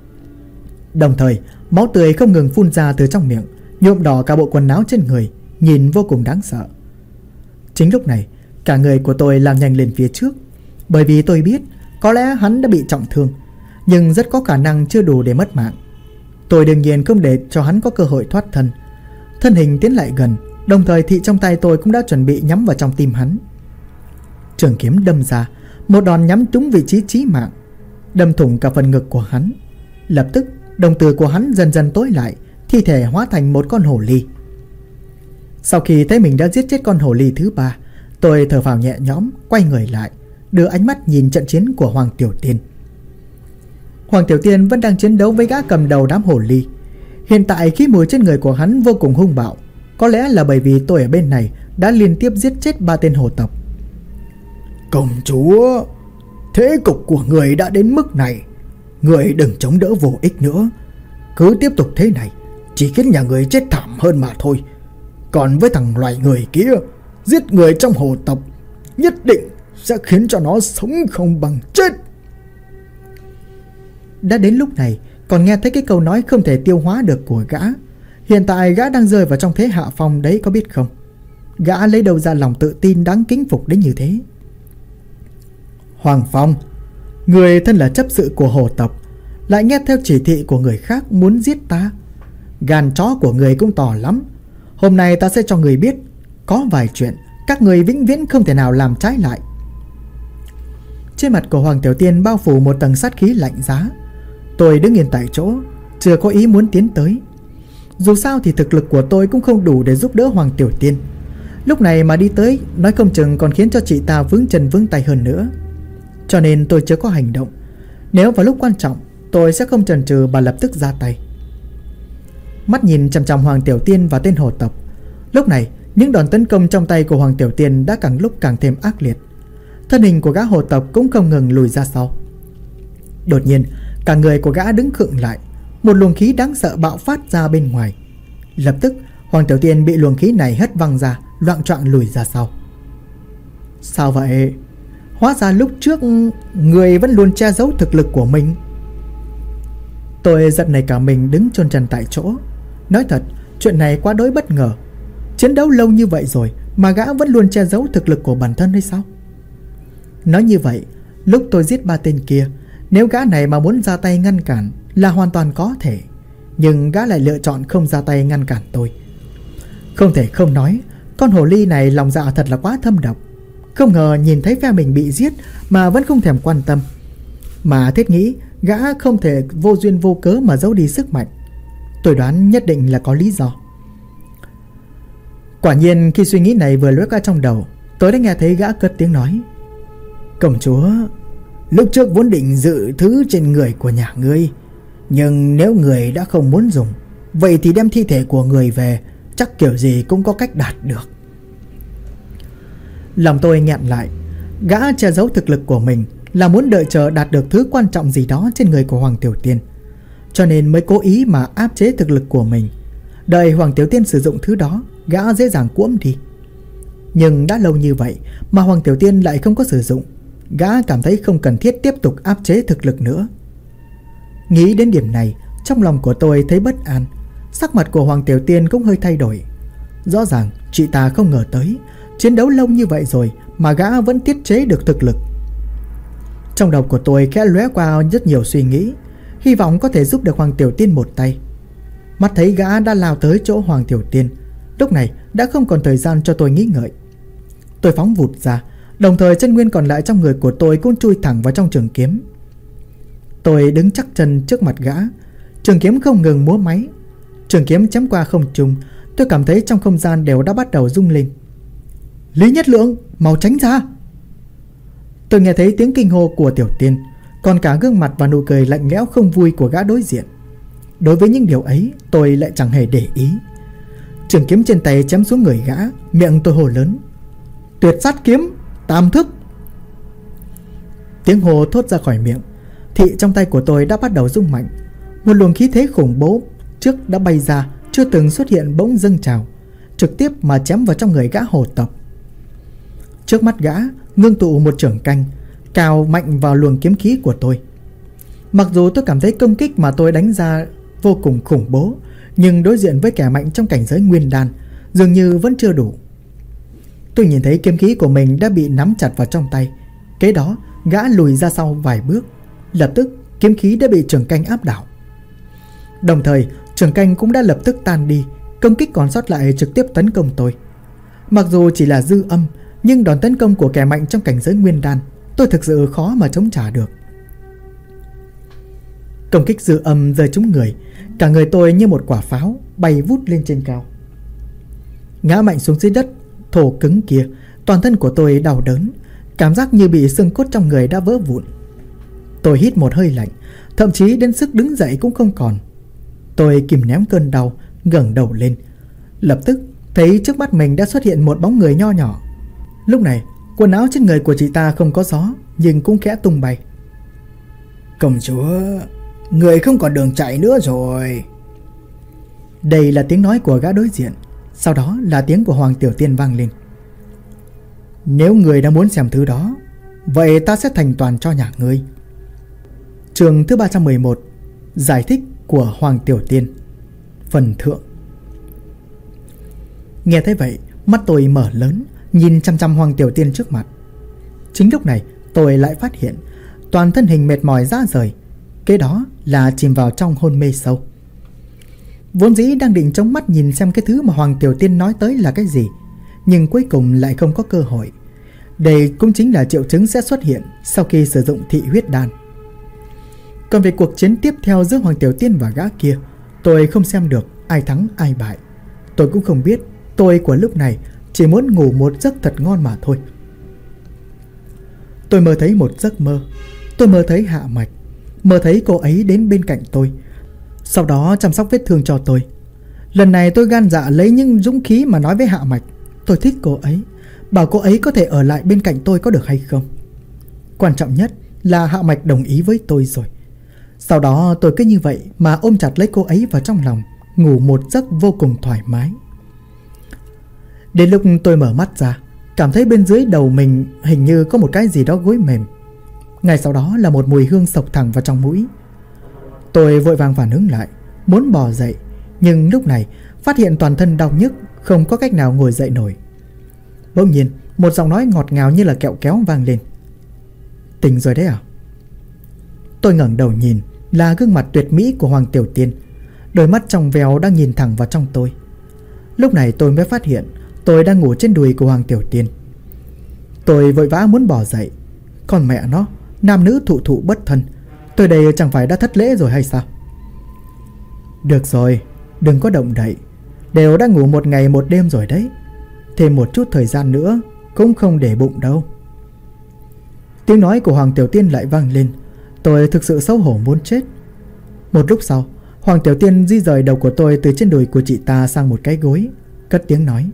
Speaker 1: Đồng thời, máu tươi không ngừng phun ra từ trong miệng, nhuộm đỏ cả bộ quần áo trên người, nhìn vô cùng đáng sợ. Chính lúc này, cả người của tôi lao nhanh lên phía trước, bởi vì tôi biết có lẽ hắn đã bị trọng thương, nhưng rất có khả năng chưa đủ để mất mạng. Tôi đương nhiên không để cho hắn có cơ hội thoát thân. Thân hình tiến lại gần, đồng thời thị trong tay tôi cũng đã chuẩn bị nhắm vào trong tim hắn. Trường kiếm đâm ra, một đòn nhắm trúng vị trí chí mạng, đâm thủng cả phần ngực của hắn. Lập tức, đồng tử của hắn dần dần tối lại, thi thể hóa thành một con hổ ly. Sau khi thấy mình đã giết chết con hổ ly thứ 3, tôi thở phào nhẹ nhõm, quay người lại, đưa ánh mắt nhìn trận chiến của Hoàng Tiểu Tiên. Hoàng Tiểu Tiên vẫn đang chiến đấu với gã cầm đầu đám hổ ly. Hiện tại khí mùi trên người của hắn vô cùng hung bạo. Có lẽ là bởi vì tôi ở bên này đã liên tiếp giết chết 3 tên hồ tộc.
Speaker 2: Công chúa, thế cục của người đã đến mức này, người đừng chống đỡ vô ích nữa. Cứ tiếp tục thế này, chỉ khiến nhà người chết thảm hơn mà thôi. Còn với thằng loài người kia, giết người trong hồ tộc nhất định sẽ khiến cho nó sống không bằng chết.
Speaker 1: Đã đến lúc này, còn nghe thấy cái câu nói không thể tiêu hóa được của gã. Hiện tại gã đang rơi vào trong thế hạ phong đấy, có biết không? Gã lấy đâu ra lòng tự tin đáng kính phục đến như thế? Hoàng Phong, người thân là chấp sự của hồ tộc, lại nghe theo chỉ thị của người khác muốn giết ta. Gan chó của người cũng to lắm. Hôm nay ta sẽ cho người biết, có vài chuyện các người vĩnh viễn không thể nào làm trái lại. Trên mặt của Hoàng Tiểu Tiên bao phủ một tầng sát khí lạnh giá. Tôi đứng yên tại chỗ, chưa có ý muốn tiến tới. Dù sao thì thực lực của tôi cũng không đủ để giúp đỡ Hoàng Tiểu Tiên. Lúc này mà đi tới, nói không chừng còn khiến cho chị ta vướng chân vướng tay hơn nữa. Cho nên tôi chưa có hành động. Nếu vào lúc quan trọng, tôi sẽ không chần chừ mà lập tức ra tay. Mắt nhìn chằm chằm Hoàng Tiểu Tiên và tên hồ tộc. Lúc này, những đòn tấn công trong tay của Hoàng Tiểu Tiên đã càng lúc càng thêm ác liệt. Thân hình của gã hồ tộc cũng không ngừng lùi ra sau. Đột nhiên, cả người của gã đứng khựng lại. Một luồng khí đáng sợ bạo phát ra bên ngoài. Lập tức, Hoàng Tiểu Tiên bị luồng khí này hất văng ra, loạng choạng lùi ra sau. Sao vậy? Hóa ra lúc trước người vẫn luôn che giấu thực lực của mình. Tôi giật nảy cả mình, đứng chôn chân tại chỗ. Nói thật, chuyện này quá đối bất ngờ. Chiến đấu lâu như vậy rồi mà gã vẫn luôn che giấu thực lực của bản thân hay sao? Nói như vậy, lúc tôi giết 3 tên kia, nếu gã này mà muốn ra tay ngăn cản là hoàn toàn có thể. Nhưng gã lại lựa chọn không ra tay ngăn cản tôi. Không thể không nói, con hồ ly này lòng dạ thật là quá thâm độc. Không ngờ nhìn thấy phe mình bị giết mà vẫn không thèm quan tâm. Mà thiết nghĩ gã không thể vô duyên vô cớ mà giấu đi sức mạnh. Tôi đoán nhất định là có lý do. Quả nhiên khi suy nghĩ này vừa lóe qua trong đầu, tôi đã nghe thấy gã cất tiếng nói: Công chúa, lúc trước vốn định dự thứ trên người của nhà ngươi, nhưng nếu người đã không muốn dùng, vậy thì đem thi thể của người về, chắc kiểu gì cũng có cách đạt được. Lòng tôi nghẹn lại. Gã che giấu thực lực của mình là muốn đợi chờ đạt được thứ quan trọng gì đó trên người của Hoàng Tiểu Tiên, cho nên mới cố ý mà áp chế thực lực của mình. Đợi Hoàng Tiểu Tiên sử dụng thứ đó, gã dễ dàng cuỗm đi. Nhưng đã lâu như vậy mà Hoàng Tiểu Tiên lại không có sử dụng. Gã cảm thấy không cần thiết tiếp tục áp chế thực lực nữa. Nghĩ đến điểm này, trong lòng của tôi thấy bất an. Sắc mặt của Hoàng Tiểu Tiên cũng hơi thay đổi. Rõ ràng chị ta không ngờ tới chiến đấu lâu như vậy rồi mà gã vẫn tiết chế được thực lực. Trong đầu của tôi khẽ lóe qua rất nhiều suy nghĩ, hy vọng có thể giúp được Hoàng Tiểu Tiên một tay. Mắt thấy gã đã lao tới chỗ Hoàng Tiểu Tiên, lúc này đã không còn thời gian cho tôi nghĩ ngợi. Tôi phóng vụt ra, đồng thời chân nguyên còn lại trong người của tôi cũng chui thẳng vào trong trường kiếm. Tôi đứng chắc chân trước mặt gã, trường kiếm không ngừng múa máy. Trường kiếm chém qua không trung, tôi cảm thấy trong không gian đều đã bắt đầu rung lên. Lý Nhất Lượng, mau tránh ra! Tôi nghe thấy tiếng kinh hô của Tiểu Tiên, còn cả gương mặt và nụ cười lạnh lẽo không vui của gã đối diện. Đối với những điều ấy, tôi lại chẳng hề để ý. Trường kiếm trên tay chém xuống người gã, miệng tôi hô lớn: Tuyệt sát kiếm, tam thức! Tiếng hô thốt ra khỏi miệng, thị trong tay của tôi đã bắt đầu rung mạnh. Một luồng khí thế khủng bố trước đã bay ra, chưa từng xuất hiện bỗng dâng trào, trực tiếp mà chém vào trong người gã hồ tộc. Trước mắt gã ngưng tụ một chưởng canh, cào mạnh vào luồng kiếm khí của tôi. Mặc dù tôi cảm thấy công kích mà tôi đánh ra vô cùng khủng bố, nhưng đối diện với kẻ mạnh trong cảnh giới nguyên đan, dường như vẫn chưa đủ. Tôi nhìn thấy kiếm khí của mình đã bị nắm chặt vào trong tay. Kế đó gã lùi ra sau vài bước, lập tức kiếm khí đã bị chưởng canh áp đảo. Đồng thời chưởng canh cũng đã lập tức tan đi, công kích còn sót lại trực tiếp tấn công tôi. Mặc dù chỉ là dư âm, nhưng đòn tấn công của kẻ mạnh trong cảnh giới nguyên đan, tôi thực sự khó mà chống trả được. Công kích dư âm rơi trúng người, cả người tôi như một quả pháo bay vút lên trên cao. Ngã mạnh xuống dưới đất thổ cứng kia, toàn thân của tôi đau đớn, cảm giác như bị xương cốt trong người đã vỡ vụn. Tôi hít một hơi lạnh, thậm chí đến sức đứng dậy cũng không còn. Tôi kìm nén cơn đau, ngẩng đầu lên. Lập tức thấy trước mắt mình đã xuất hiện một bóng người nho nhỏ. Lúc này quần áo trên người của chị ta không có gió, nhưng cũng khẽ tung bay.
Speaker 2: Công chúa, người không còn đường chạy nữa rồi.
Speaker 1: Đây là tiếng nói của gã đối diện. Sau đó là tiếng của Hoàng Tiểu Tiên vang lên. Nếu người đã muốn xem thứ đó, vậy ta sẽ thành toàn cho nhà ngươi. Chương thứ 311, Giải thích của Hoàng Tiểu Tiên. Phần thượng. Nghe thấy vậy, mắt tôi mở lớn, nhìn chăm chăm Hoàng Tiểu Tiên trước mặt. Chính lúc này tôi lại phát hiện toàn thân hình mệt mỏi rã rời, kế đó là chìm vào trong hôn mê sâu. Vốn dĩ đang định chống mắt nhìn xem cái thứ mà Hoàng Tiểu Tiên nói tới là cái gì, nhưng cuối cùng lại không có cơ hội. Đây cũng chính là triệu chứng sẽ xuất hiện sau khi sử dụng thị huyết đan. Còn về cuộc chiến tiếp theo giữa Hoàng Tiểu Tiên và gã kia, tôi không xem được ai thắng ai bại. Tôi cũng không biết, tôi của lúc này chỉ muốn ngủ một giấc thật ngon mà thôi. Tôi mơ thấy một giấc mơ. Tôi mơ thấy Hạ Mạch, mơ thấy cô ấy đến bên cạnh tôi, sau đó chăm sóc vết thương cho tôi. Lần này tôi gan dạ lấy những dũng khí mà nói với Hạ Mạch tôi thích cô ấy, bảo cô ấy có thể ở lại bên cạnh tôi có được hay không. Quan trọng nhất là Hạ Mạch đồng ý với tôi rồi. Sau đó tôi cứ như vậy mà ôm chặt lấy cô ấy vào trong lòng, ngủ một giấc vô cùng thoải mái. Đến lúc tôi mở mắt ra, cảm thấy bên dưới đầu mình hình như có một cái gì đó gối mềm. Ngay sau đó là một mùi hương xộc thẳng vào trong mũi. Tôi vội vàng phản ứng lại, muốn bò dậy, nhưng lúc này phát hiện toàn thân đau nhức, không có cách nào ngồi dậy nổi. Bỗng nhiên một giọng nói ngọt ngào như là kẹo kéo vang lên. Tỉnh rồi đấy à? Tôi ngẩng đầu nhìn, là gương mặt tuyệt mỹ của Hoàng Tiểu Tiên, đôi mắt trong veo đang nhìn thẳng vào trong tôi. Lúc này tôi mới phát hiện tôi đang ngủ trên đùi của Hoàng Tiểu Tiên. Tôi vội vã muốn bò dậy. Còn mẹ nó, nam nữ thụ thụ bất thân, tôi đây chẳng phải đã thất lễ rồi hay sao? Được rồi, đừng có động đậy, đều đã ngủ một ngày một đêm rồi đấy, thêm một chút thời gian nữa cũng không để bụng đâu. Tiếng nói của Hoàng Tiểu Tiên lại vang lên. Tôi thực sự xấu hổ muốn chết. Một lúc sau, Hoàng Tiểu Tiên di rời đầu của tôi từ trên đùi của chị ta sang một cái gối, cất tiếng nói.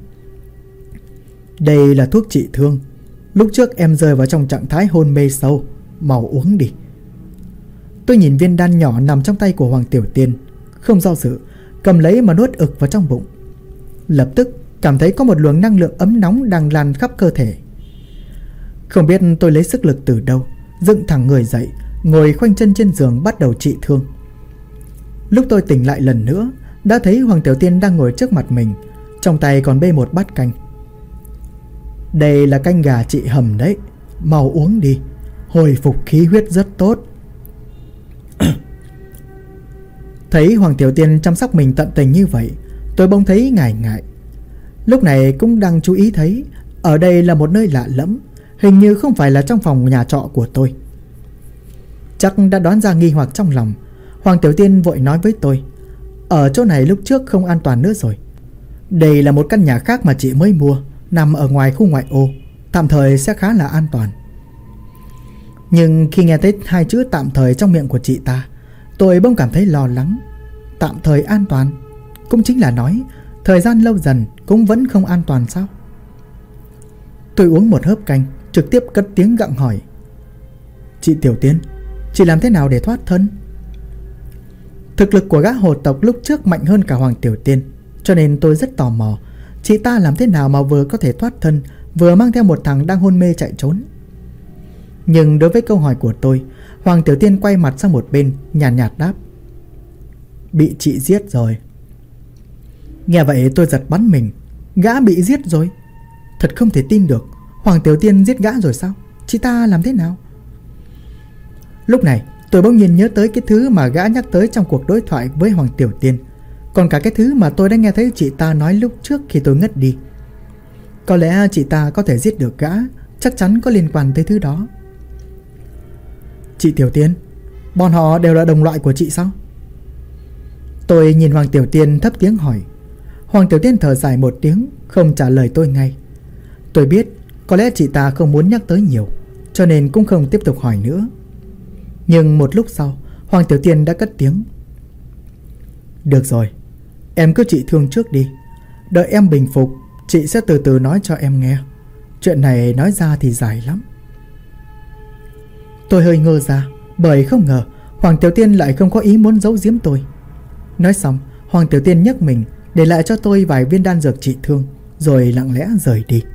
Speaker 1: Đây là thuốc trị thương, lúc trước em rơi vào trong trạng thái hôn mê sâu, mau uống đi. Tôi nhìn viên đan nhỏ nằm trong tay của Hoàng Tiểu Tiên, không do dự, cầm lấy mà nuốt ực vào trong bụng. Lập tức cảm thấy có một luồng năng lượng ấm nóng đang lan khắp cơ thể. Không biết tôi lấy sức lực từ đâu, dựng thẳng người dậy, ngồi khoanh chân trên giường bắt đầu trị thương. Lúc tôi tỉnh lại lần nữa, đã thấy Hoàng Tiểu Tiên đang ngồi trước mặt mình, trong tay còn bê một bát canh. Đây là canh gà chị hầm đấy, mau uống đi, hồi phục khí huyết rất tốt. Thấy Hoàng Tiểu Tiên chăm sóc mình tận tình như vậy, tôi bỗng thấy ngại ngại. Lúc này cũng đang chú ý thấy ở đây là một nơi lạ lẫm, hình như không phải là trong phòng nhà trọ của tôi. Chắc đã đoán ra nghi hoặc trong lòng, Hoàng Tiểu Tiên vội nói với tôi, ở chỗ này lúc trước không an toàn nữa rồi. Đây là một căn nhà khác mà chị mới mua, nằm ở ngoài khu ngoại ô, tạm thời sẽ khá là an toàn. Nhưng khi nghe thấy hai chữ tạm thời trong miệng của chị ta, tôi bỗng cảm thấy lo lắng. Tạm thời an toàn, cũng chính là nói thời gian lâu dần cũng vẫn không an toàn sao? Tôi uống một hớp canh, trực tiếp cất tiếng gặng hỏi. Chị Tiểu Tiên, chị làm thế nào để thoát thân? Thực lực của gã hồ tộc lúc trước mạnh hơn cả Hoàng Tiểu Tiên, cho nên tôi rất tò mò chị ta làm thế nào mà vừa có thể thoát thân, vừa mang theo một thằng đang hôn mê chạy trốn. Nhưng đối với câu hỏi của tôi, Hoàng Tiểu Tiên quay mặt sang một bên, nhàn nhạt đáp. Bị chị giết rồi. Nghe vậy tôi giật bắn mình. Gã bị giết rồi? Thật không thể tin được. Hoàng Tiểu Tiên giết gã rồi sao? Chị ta làm thế nào? Lúc này tôi bỗng nhiên nhớ tới cái thứ mà gã nhắc tới trong cuộc đối thoại với Hoàng Tiểu Tiên, còn cả cái thứ mà tôi đã nghe thấy chị ta nói lúc trước khi tôi ngất đi. Có lẽ chị ta có thể giết được gã, chắc chắn có liên quan tới thứ đó. Chị Tiểu Tiên, bọn họ đều là đồng loại của chị sao? Tôi nhìn Hoàng Tiểu Tiên thấp tiếng hỏi. Hoàng Tiểu Tiên thở dài một tiếng, không trả lời tôi ngay. Tôi biết có lẽ chị ta không muốn nhắc tới nhiều, cho nên cũng không tiếp tục hỏi nữa. Nhưng một lúc sau, Hoàng Tiểu Tiên đã cất tiếng. Được rồi, em cứ trị thương trước đi, đợi em bình phục, chị sẽ từ từ nói cho em nghe. Chuyện này nói ra thì dài lắm. Tôi hơi ngơ ra, bởi không ngờ Hoàng Tiểu Tiên lại không có ý muốn giấu giếm tôi. Nói xong, Hoàng Tiểu Tiên nhấc mình, để lại cho tôi vài viên đan dược trị thương, rồi lặng lẽ rời đi.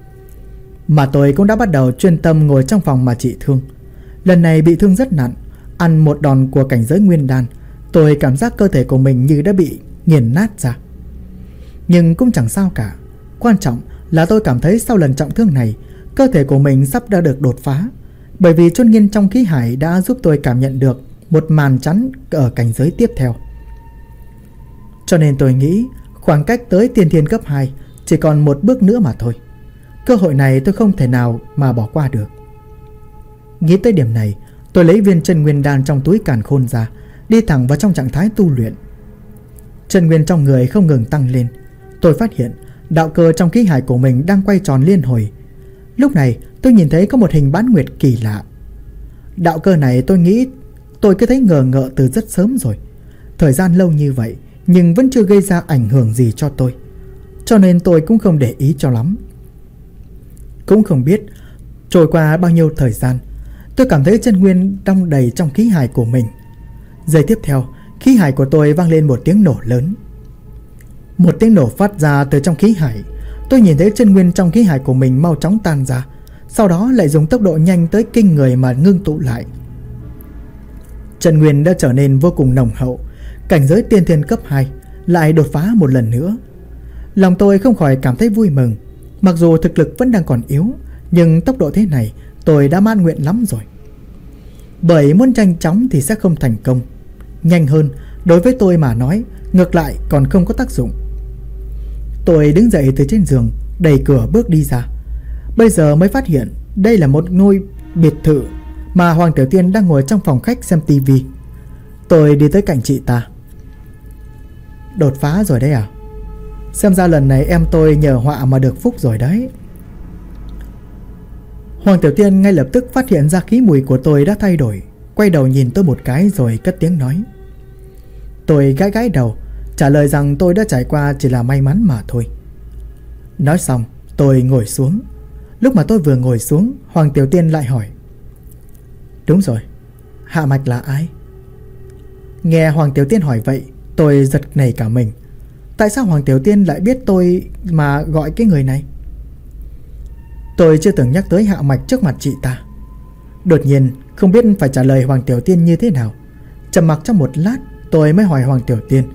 Speaker 1: Mà tôi cũng đã bắt đầu chuyên tâm ngồi trong phòng mà trị thương. Lần này bị thương rất nặng, Ăn một đòn của cảnh giới nguyên đan, tôi cảm giác cơ thể của mình như đã bị nghiền nát ra. Nhưng cũng chẳng sao cả. Quan trọng là tôi cảm thấy sau lần trọng thương này, cơ thể của mình sắp đã được đột phá. Bởi vì chôn nghiên trong khí hải đã giúp tôi cảm nhận được một màn chắn ở cảnh giới tiếp theo. Cho nên tôi nghĩ khoảng cách tới tiên thiên cấp 2 chỉ còn một bước nữa mà thôi. Cơ hội này tôi không thể nào mà bỏ qua được. Nghĩ tới điểm này, tôi lấy viên chân nguyên đan trong túi càn khôn ra, đi thẳng vào trong trạng thái tu luyện. Chân nguyên trong người không ngừng tăng lên. Tôi phát hiện đạo cơ trong khí hải của mình đang quay tròn liên hồi. Lúc này tôi nhìn thấy có một hình bán nguyệt kỳ lạ. Đạo cơ này tôi nghĩ tôi cứ thấy ngờ ngợ từ rất sớm rồi. Thời gian lâu như vậy nhưng vẫn chưa gây ra ảnh hưởng gì cho tôi, cho nên tôi cũng không để ý cho lắm. Cũng không biết trôi qua bao nhiêu thời gian, tôi cảm thấy chân nguyên đong đầy trong khí hải của mình. Giây tiếp theo, khí hải của tôi vang lên một tiếng nổ lớn. Một tiếng nổ phát ra từ trong khí hải. Tôi nhìn thấy chân nguyên trong khí hải của mình mau chóng tan ra, sau đó lại dùng tốc độ nhanh tới kinh người mà ngưng tụ lại. Chân nguyên đã trở nên vô cùng nồng hậu. Cảnh giới tiên thiên cấp 2 lại đột phá một lần nữa. Lòng tôi không khỏi cảm thấy vui mừng. Mặc dù thực lực vẫn đang còn yếu, nhưng tốc độ thế này tôi đã mãn nguyện lắm rồi. Bởi muốn nhanh chóng thì sẽ không thành công. Nhanh hơn đối với tôi mà nói ngược lại còn không có tác dụng. Tôi đứng dậy từ trên giường, đẩy cửa bước đi ra. Bây giờ mới phát hiện đây là một ngôi biệt thự mà Hoàng Tiểu Tiên đang ngồi trong phòng khách xem tivi. Tôi đi tới cạnh chị ta. Đột phá rồi đấy à? Xem ra lần này em tôi nhờ họa mà được phúc rồi đấy. Hoàng Tiểu Tiên ngay lập tức phát hiện ra khí mùi của tôi đã thay đổi, quay đầu nhìn tôi một cái rồi cất tiếng nói. Tôi gãi gãi đầu, trả lời rằng tôi đã trải qua chỉ là may mắn mà thôi. Nói xong tôi ngồi xuống. Lúc mà tôi vừa ngồi xuống, Hoàng Tiểu Tiên lại hỏi. Đúng rồi, Hạ Mạch là ai? Nghe Hoàng Tiểu Tiên hỏi vậy, tôi giật nảy cả mình. Tại sao Hoàng Tiểu Tiên lại biết tôi mà gọi cái người này? Tôi chưa từng nhắc tới Hạ Mạch trước mặt chị ta. Đột nhiên không biết phải trả lời Hoàng Tiểu Tiên như thế nào. Trầm mặc trong một lát, tôi mới hỏi Hoàng Tiểu Tiên.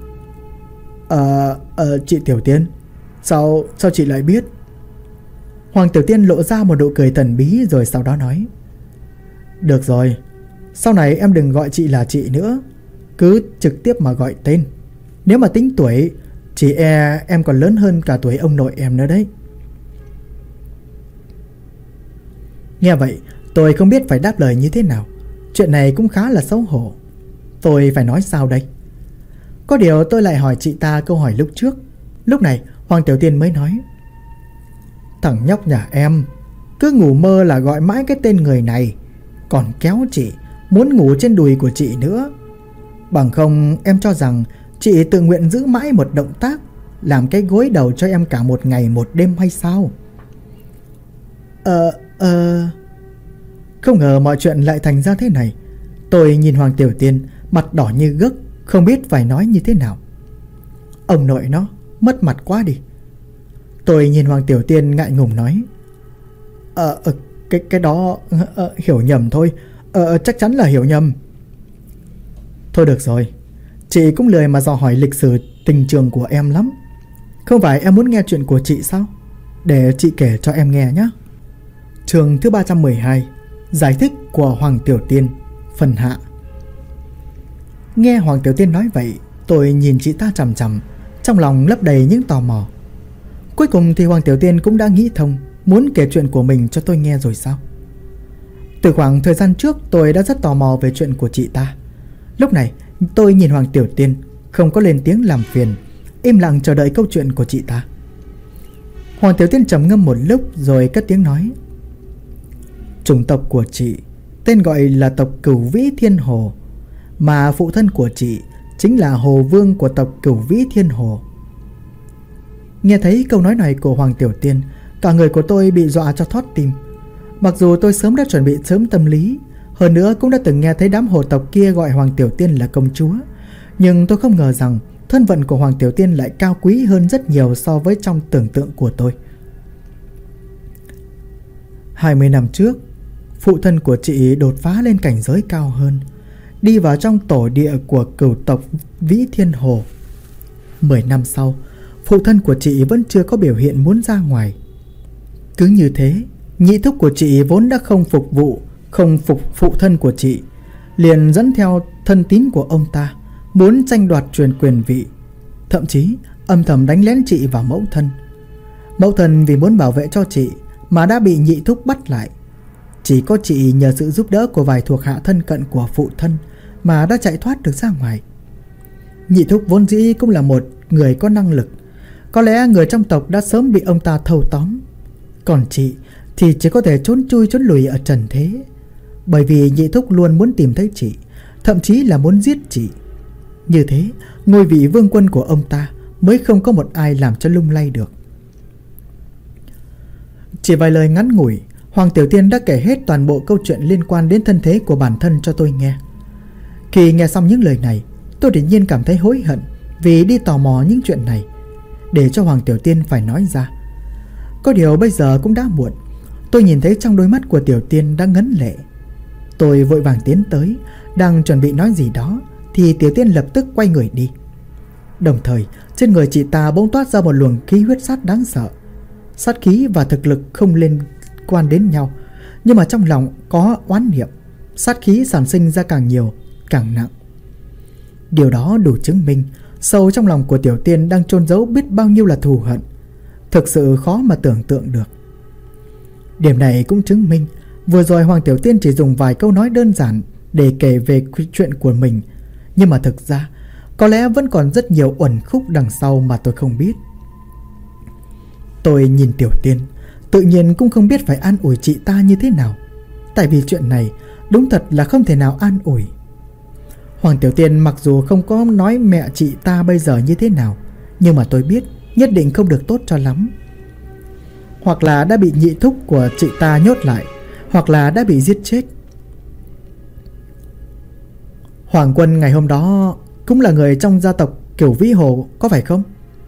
Speaker 1: Chị Tiểu Tiên, sao chị lại biết? Hoàng Tiểu Tiên lộ ra một nụ cười thần bí rồi sau đó nói. Được rồi, sau này em đừng gọi chị là chị nữa, cứ trực tiếp mà gọi tên. Nếu mà tính tuổi, chỉ em còn lớn hơn cả tuổi ông nội em nữa đấy. Nghe vậy, tôi không biết phải đáp lời như thế nào. Chuyện này cũng khá là xấu hổ. Tôi phải nói sao đây? Có điều tôi lại hỏi chị ta câu hỏi lúc trước. Lúc này Hoàng Tiểu Tiên mới nói. Thằng nhóc nhà em cứ ngủ mơ là gọi mãi cái tên người này, còn kéo chị muốn ngủ trên đùi của chị nữa. Bằng không em cho rằng chị tự nguyện giữ mãi một động tác, làm cái gối đầu cho em cả một ngày một đêm hay sao? Không ngờ mọi chuyện lại thành ra thế này. Tôi nhìn Hoàng Tiểu Tiên, mặt đỏ như gấc, không biết phải nói như thế nào. Ông nội nó, mất mặt quá đi. Tôi nhìn Hoàng Tiểu Tiên ngại ngùng nói. Cái đó hiểu nhầm thôi. Chắc chắn là hiểu nhầm. Thôi được rồi, chị cũng lười mà dò hỏi lịch sử tình trường của em lắm. Không phải em muốn nghe chuyện của chị sao? Để chị kể cho em nghe nhé. Chương thứ 312, giải thích của Hoàng Tiểu Tiên, phần hạ. Nghe Hoàng Tiểu Tiên nói vậy, tôi nhìn chị ta chằm chằm, trong lòng lấp đầy những tò mò. Cuối cùng thì Hoàng Tiểu Tiên cũng đã nghĩ thông, muốn kể chuyện của mình cho tôi nghe rồi sao? Từ khoảng thời gian trước tôi đã rất tò mò về chuyện của chị ta. Lúc này tôi nhìn Hoàng Tiểu Tiên, không có lên tiếng làm phiền, im lặng chờ đợi câu chuyện của chị ta. Hoàng Tiểu Tiên trầm ngâm một lúc rồi cất tiếng nói. Chủng tộc của chị tên gọi là tộc Cửu Vĩ Thiên Hồ, mà phụ thân của chị chính là Hồ Vương của tộc Cửu Vĩ Thiên Hồ. Nghe thấy câu nói này của Hoàng Tiểu Tiên, cả người của tôi bị dọa cho thót tim. Mặc dù tôi sớm đã chuẩn bị sớm tâm lý, hơn nữa cũng đã từng nghe thấy đám hồ tộc kia gọi Hoàng Tiểu Tiên là công chúa, nhưng tôi không ngờ rằng thân phận của Hoàng Tiểu Tiên lại cao quý hơn rất nhiều so với trong tưởng tượng của tôi. 20 năm trước, phụ thân của chị đột phá lên cảnh giới cao hơn, đi vào trong tổ địa của cửu tộc Vĩ Thiên Hồ. 10 năm sau, phụ thân của chị vẫn chưa có biểu hiện muốn ra ngoài. Cứ như thế, nhị thúc của chị vốn đã không phục phụ thân của chị, liền dẫn theo thân tín của ông ta, muốn tranh đoạt truyền quyền vị, thậm chí âm thầm đánh lén chị và mẫu thân. Mẫu thân vì muốn bảo vệ cho chị mà đã bị nhị thúc bắt lại. Chỉ có chị nhờ sự giúp đỡ của vài thuộc hạ thân cận của phụ thân mà đã chạy thoát được ra ngoài. Nhị thúc vốn dĩ cũng là một người có năng lực, có lẽ người trong tộc đã sớm bị ông ta thâu tóm. Còn chị thì chỉ có thể trốn chui trốn lùi ở trần thế, bởi vì nhị thúc luôn muốn tìm thấy chị, thậm chí là muốn giết chị. Như thế, ngôi vị vương quân của ông ta mới không có một ai làm cho lung lay được. Chỉ vài lời ngắn ngủi, Hoàng Tiểu Tiên đã kể hết toàn bộ câu chuyện liên quan đến thân thế của bản thân cho tôi nghe. Khi nghe xong những lời này, tôi đột nhiên cảm thấy hối hận vì đi tò mò những chuyện này, để cho Hoàng Tiểu Tiên phải nói ra. Có điều bây giờ cũng đã muộn. Tôi nhìn thấy trong đôi mắt của Tiểu Tiên đang ngấn lệ. Tôi vội vàng tiến tới, đang chuẩn bị nói gì đó thì Tiểu Tiên lập tức quay người đi. Đồng thời trên người chị ta bỗng toát ra một luồng khí huyết sát đáng sợ. Sát khí và thực lực không liên quan đến nhau, nhưng mà trong lòng có oán niệm, sát khí sản sinh ra càng nhiều càng nặng. Điều đó đủ chứng minh sâu trong lòng của Tiểu Tiên đang chôn giấu biết bao nhiêu là thù hận, thực sự khó mà tưởng tượng được. Điểm này cũng chứng minh vừa rồi Hoàng Tiểu Tiên chỉ dùng vài câu nói đơn giản để kể về chuyện của mình, nhưng mà thực ra có lẽ vẫn còn rất nhiều uẩn khúc đằng sau mà tôi không biết. Tôi nhìn Tiểu Tiên, tự nhiên cũng không biết phải an ủi chị ta như thế nào, tại vì chuyện này đúng thật là không thể nào an ủi. Hoàng Tiểu Tiên mặc dù không có nói mẹ chị ta bây giờ như thế nào, nhưng mà tôi biết nhất định không được tốt cho lắm. Hoặc là đã bị nhị thúc của chị ta nhốt lại, hoặc là đã bị giết chết. Hoàng Quân ngày hôm đó cũng là người trong gia tộc Kiểu Vĩ Hồ, có phải không?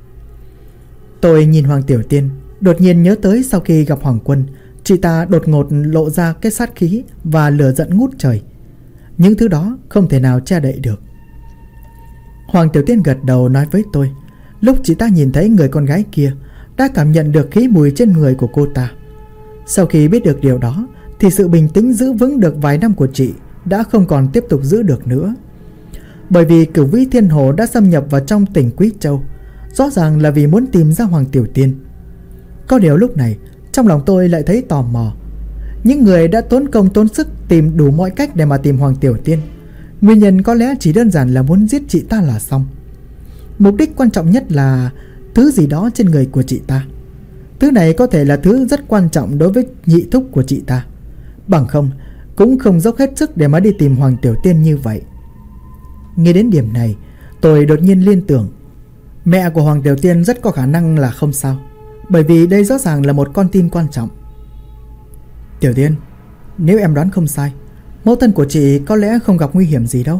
Speaker 1: Tôi nhìn Hoàng Tiểu Tiên, đột nhiên nhớ tới sau khi gặp Hoàng Quân, chị ta đột ngột lộ ra cái sát khí và lửa giận ngút trời. Những thứ đó không thể nào che đậy được. Hoàng Tiểu Tiên gật đầu nói với tôi, lúc chị ta nhìn thấy người con gái kia, đã cảm nhận được khí mùi trên người của cô ta. Sau khi biết được điều đó thì sự bình tĩnh giữ vững được vài năm của chị đã không còn tiếp tục giữ được nữa. Bởi vì Cửu Vĩ Thiên Hồ đã xâm nhập vào trong tỉnh Quý Châu, rõ ràng là vì muốn tìm ra Hoàng Tiểu Tiên. Có điều lúc này trong lòng tôi lại thấy tò mò. Những người đã tốn công tốn sức tìm đủ mọi cách để mà tìm Hoàng Tiểu Tiên, nguyên nhân có lẽ chỉ đơn giản là muốn giết chị ta là xong. Mục đích quan trọng nhất là thứ gì đó trên người của chị ta. Thứ này có thể là thứ rất quan trọng đối với nhị thúc của chị ta, bằng không cũng không dốc hết sức để mà đi tìm Hoàng Tiểu Tiên như vậy. Nghe đến điểm này, tôi đột nhiên liên tưởng, mẹ của Hoàng Tiểu Tiên rất có khả năng là không sao, bởi vì đây rõ ràng là một con tin quan trọng. Tiểu Tiên, nếu em đoán không sai, mẫu thân của chị có lẽ không gặp nguy hiểm gì đâu.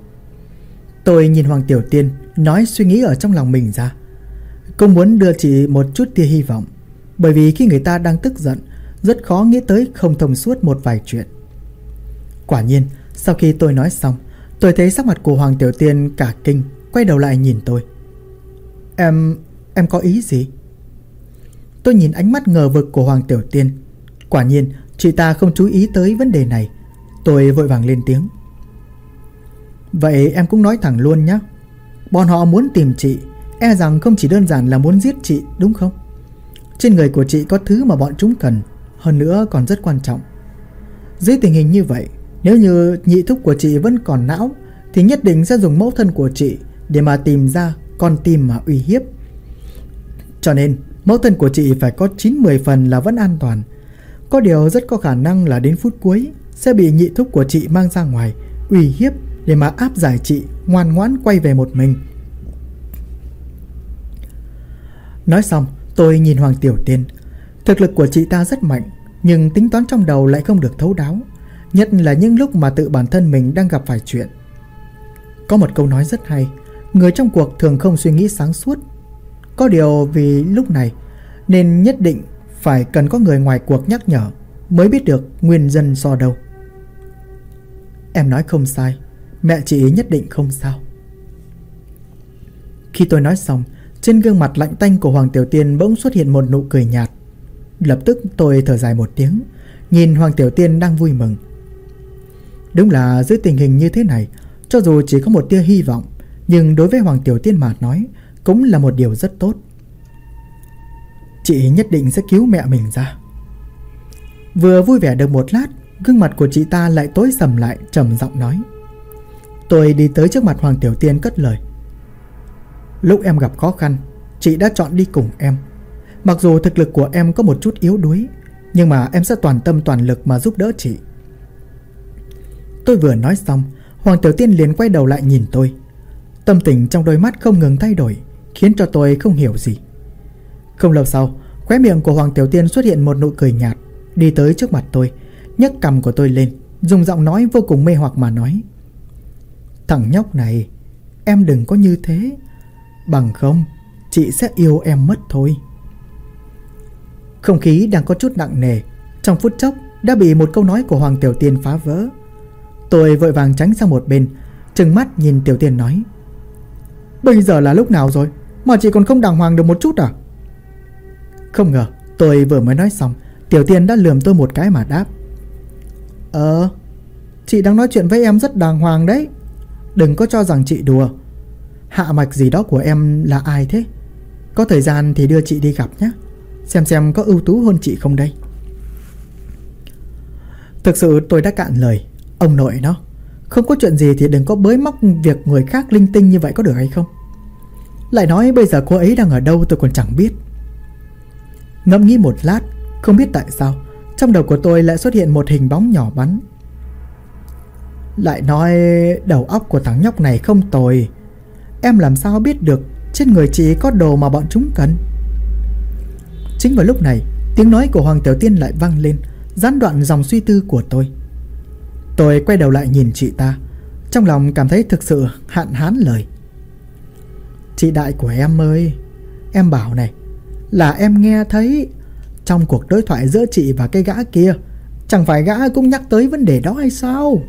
Speaker 1: Tôi nhìn Hoàng Tiểu Tiên, nói suy nghĩ ở trong lòng mình ra. Cũng muốn đưa chị một chút tia hy vọng, bởi vì khi người ta đang tức giận, rất khó nghĩ tới không thông suốt một vài chuyện. Quả nhiên, sau khi tôi nói xong, tôi thấy sắc mặt của Hoàng Tiểu Tiên cả kinh, quay đầu lại nhìn tôi. Em có ý gì? Tôi nhìn ánh mắt ngờ vực của Hoàng Tiểu Tiên. Quả nhiên, chị ta không chú ý tới vấn đề này. Tôi vội vàng lên tiếng. Vậy em cũng nói thẳng luôn nhé. Bọn họ muốn tìm chị, e rằng không chỉ đơn giản là muốn giết chị, đúng không? Trên người của chị có thứ mà bọn chúng cần, hơn nữa còn rất quan trọng. Dưới tình hình như vậy, nếu như nhị thúc của chị vẫn còn não, thì nhất định sẽ dùng mẫu thân của chị để mà tìm ra con tim mà uy hiếp. Cho nên mẫu thân của chị phải có 9-10 phần là vẫn an toàn. Có điều rất có khả năng là đến phút cuối sẽ bị nhị thúc của chị mang ra ngoài uy hiếp để mà áp giải chị ngoan ngoãn quay về một mình. Nói xong, tôi nhìn Hoàng Tiểu Tiên. Thực lực của chị ta rất mạnh, nhưng tính toán trong đầu lại không được thấu đáo, nhất là những lúc mà tự bản thân mình đang gặp phải chuyện. Có một câu nói rất hay, người trong cuộc thường không suy nghĩ sáng suốt. Có điều vì lúc này nên nhất định phải cần có người ngoài cuộc nhắc nhở mới biết được nguyên nhân do đâu. Em nói không sai, Mẹ chị nhất định không sao. Khi tôi nói xong, trên gương mặt lạnh tanh của Hoàng Tiểu Tiên bỗng xuất hiện một nụ cười nhạt. Lập tức tôi thở dài một tiếng, nhìn Hoàng Tiểu Tiên đang vui mừng. Đúng là dưới tình hình như thế này, cho dù chỉ có một tia hy vọng, nhưng đối với Hoàng Tiểu Tiên mà nói cũng là một điều rất tốt. Chị nhất định sẽ cứu mẹ mình ra. Vừa vui vẻ được một lát, gương mặt của chị ta lại tối sầm lại, trầm giọng nói. Tôi đi tới trước mặt Hoàng Tiểu Tiên cất lời. Lúc em gặp khó khăn, chị đã chọn đi cùng em. Mặc dù thực lực của em có một chút yếu đuối, nhưng mà em sẽ toàn tâm toàn lực mà giúp đỡ chị. Tôi vừa nói xong, Hoàng Tiểu Tiên liền quay đầu lại nhìn tôi. Tâm tình trong đôi mắt không ngừng thay đổi, khiến cho tôi không hiểu gì. Không lâu sau, khóe miệng của Hoàng Tiểu Tiên xuất hiện một nụ cười nhạt, đi tới trước mặt tôi, nhấc cằm của tôi lên, dùng giọng nói vô cùng mê hoặc mà nói. Thằng nhóc này, em đừng có như thế, bằng không chị sẽ yêu em mất thôi. Không khí đang có chút nặng nề, trong phút chốc đã bị một câu nói của Hoàng Tiểu Tiên phá vỡ. Tôi vội vàng tránh sang một bên, trừng mắt nhìn Tiểu Tiên nói. Bây giờ là lúc nào rồi mà chị còn không đàng hoàng được một chút à? Không ngờ tôi vừa mới nói xong, Tiểu Tiên đã lườm tôi một cái mà đáp. Chị đang nói chuyện với em rất đàng hoàng đấy. Đừng có cho rằng chị đùa. Hạ mạch gì đó của em là ai thế? Có thời gian thì đưa chị đi gặp nhé, xem có ưu tú hơn chị không đây. Thực sự tôi đã cạn lời. Ông nội nó, không có chuyện gì thì đừng có bới móc việc người khác linh tinh như vậy có được hay không? Lại nói bây giờ cô ấy đang ở đâu tôi còn chẳng biết. Ngẫm nghĩ một lát, không biết tại sao trong đầu của tôi lại xuất hiện một hình bóng nhỏ bắn. Lại nói đầu óc của thằng nhóc này không tồi. Em làm sao biết được trên người chị có đồ mà bọn chúng cần? Chính vào lúc này, tiếng nói của Hoàng Tiểu Tiên lại vang lên, gián đoạn dòng suy tư của tôi. Tôi quay đầu lại nhìn chị ta, trong lòng cảm thấy thực sự hạn hán lời. Chị đại của em ơi, em bảo này, là em nghe thấy trong cuộc đối thoại giữa chị và cái gã kia, chẳng phải gã cũng nhắc tới vấn đề đó hay sao?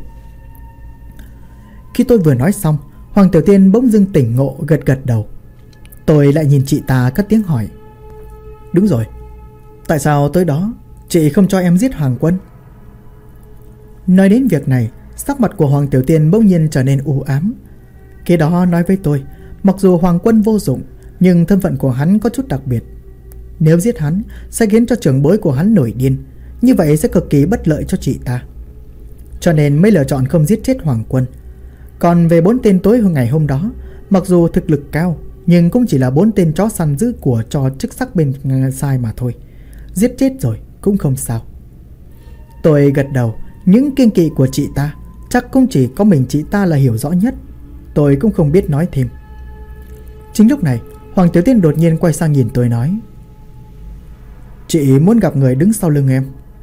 Speaker 1: Khi tôi vừa nói xong, Hoàng Tiểu Tiên bỗng dưng tỉnh ngộ, gật gật đầu. Tôi lại nhìn chị ta cất tiếng hỏi. Đúng rồi, tại sao tới đó chị không cho em giết Hoàng Quân? Nói đến việc này, sắc mặt của Hoàng Tiểu Tiên bỗng nhiên trở nên u ám. Kế đó nói với tôi, mặc dù Hoàng Quân vô dụng, nhưng thân phận của hắn có chút đặc biệt. Nếu giết hắn sẽ khiến cho trưởng bối của hắn nổi điên, như vậy sẽ cực kỳ bất lợi cho chị ta. Cho nên mới lựa chọn không giết chết Hoàng Quân. Còn về 4 tên tối ngày hôm đó, mặc dù thực lực cao, nhưng cũng chỉ là 4 tên chó săn giữ của cho chức sắc bên sai mà thôi. Giết chết rồi cũng không sao. Tôi gật đầu. Những kiêng kỵ của chị ta chắc cũng chỉ có mình chị ta là hiểu rõ nhất. Tôi cũng không biết nói thêm. Chính lúc này, Hoàng Tiểu Tiên đột nhiên quay sang nhìn tôi nói. Chị muốn gặp người đứng sau lưng em.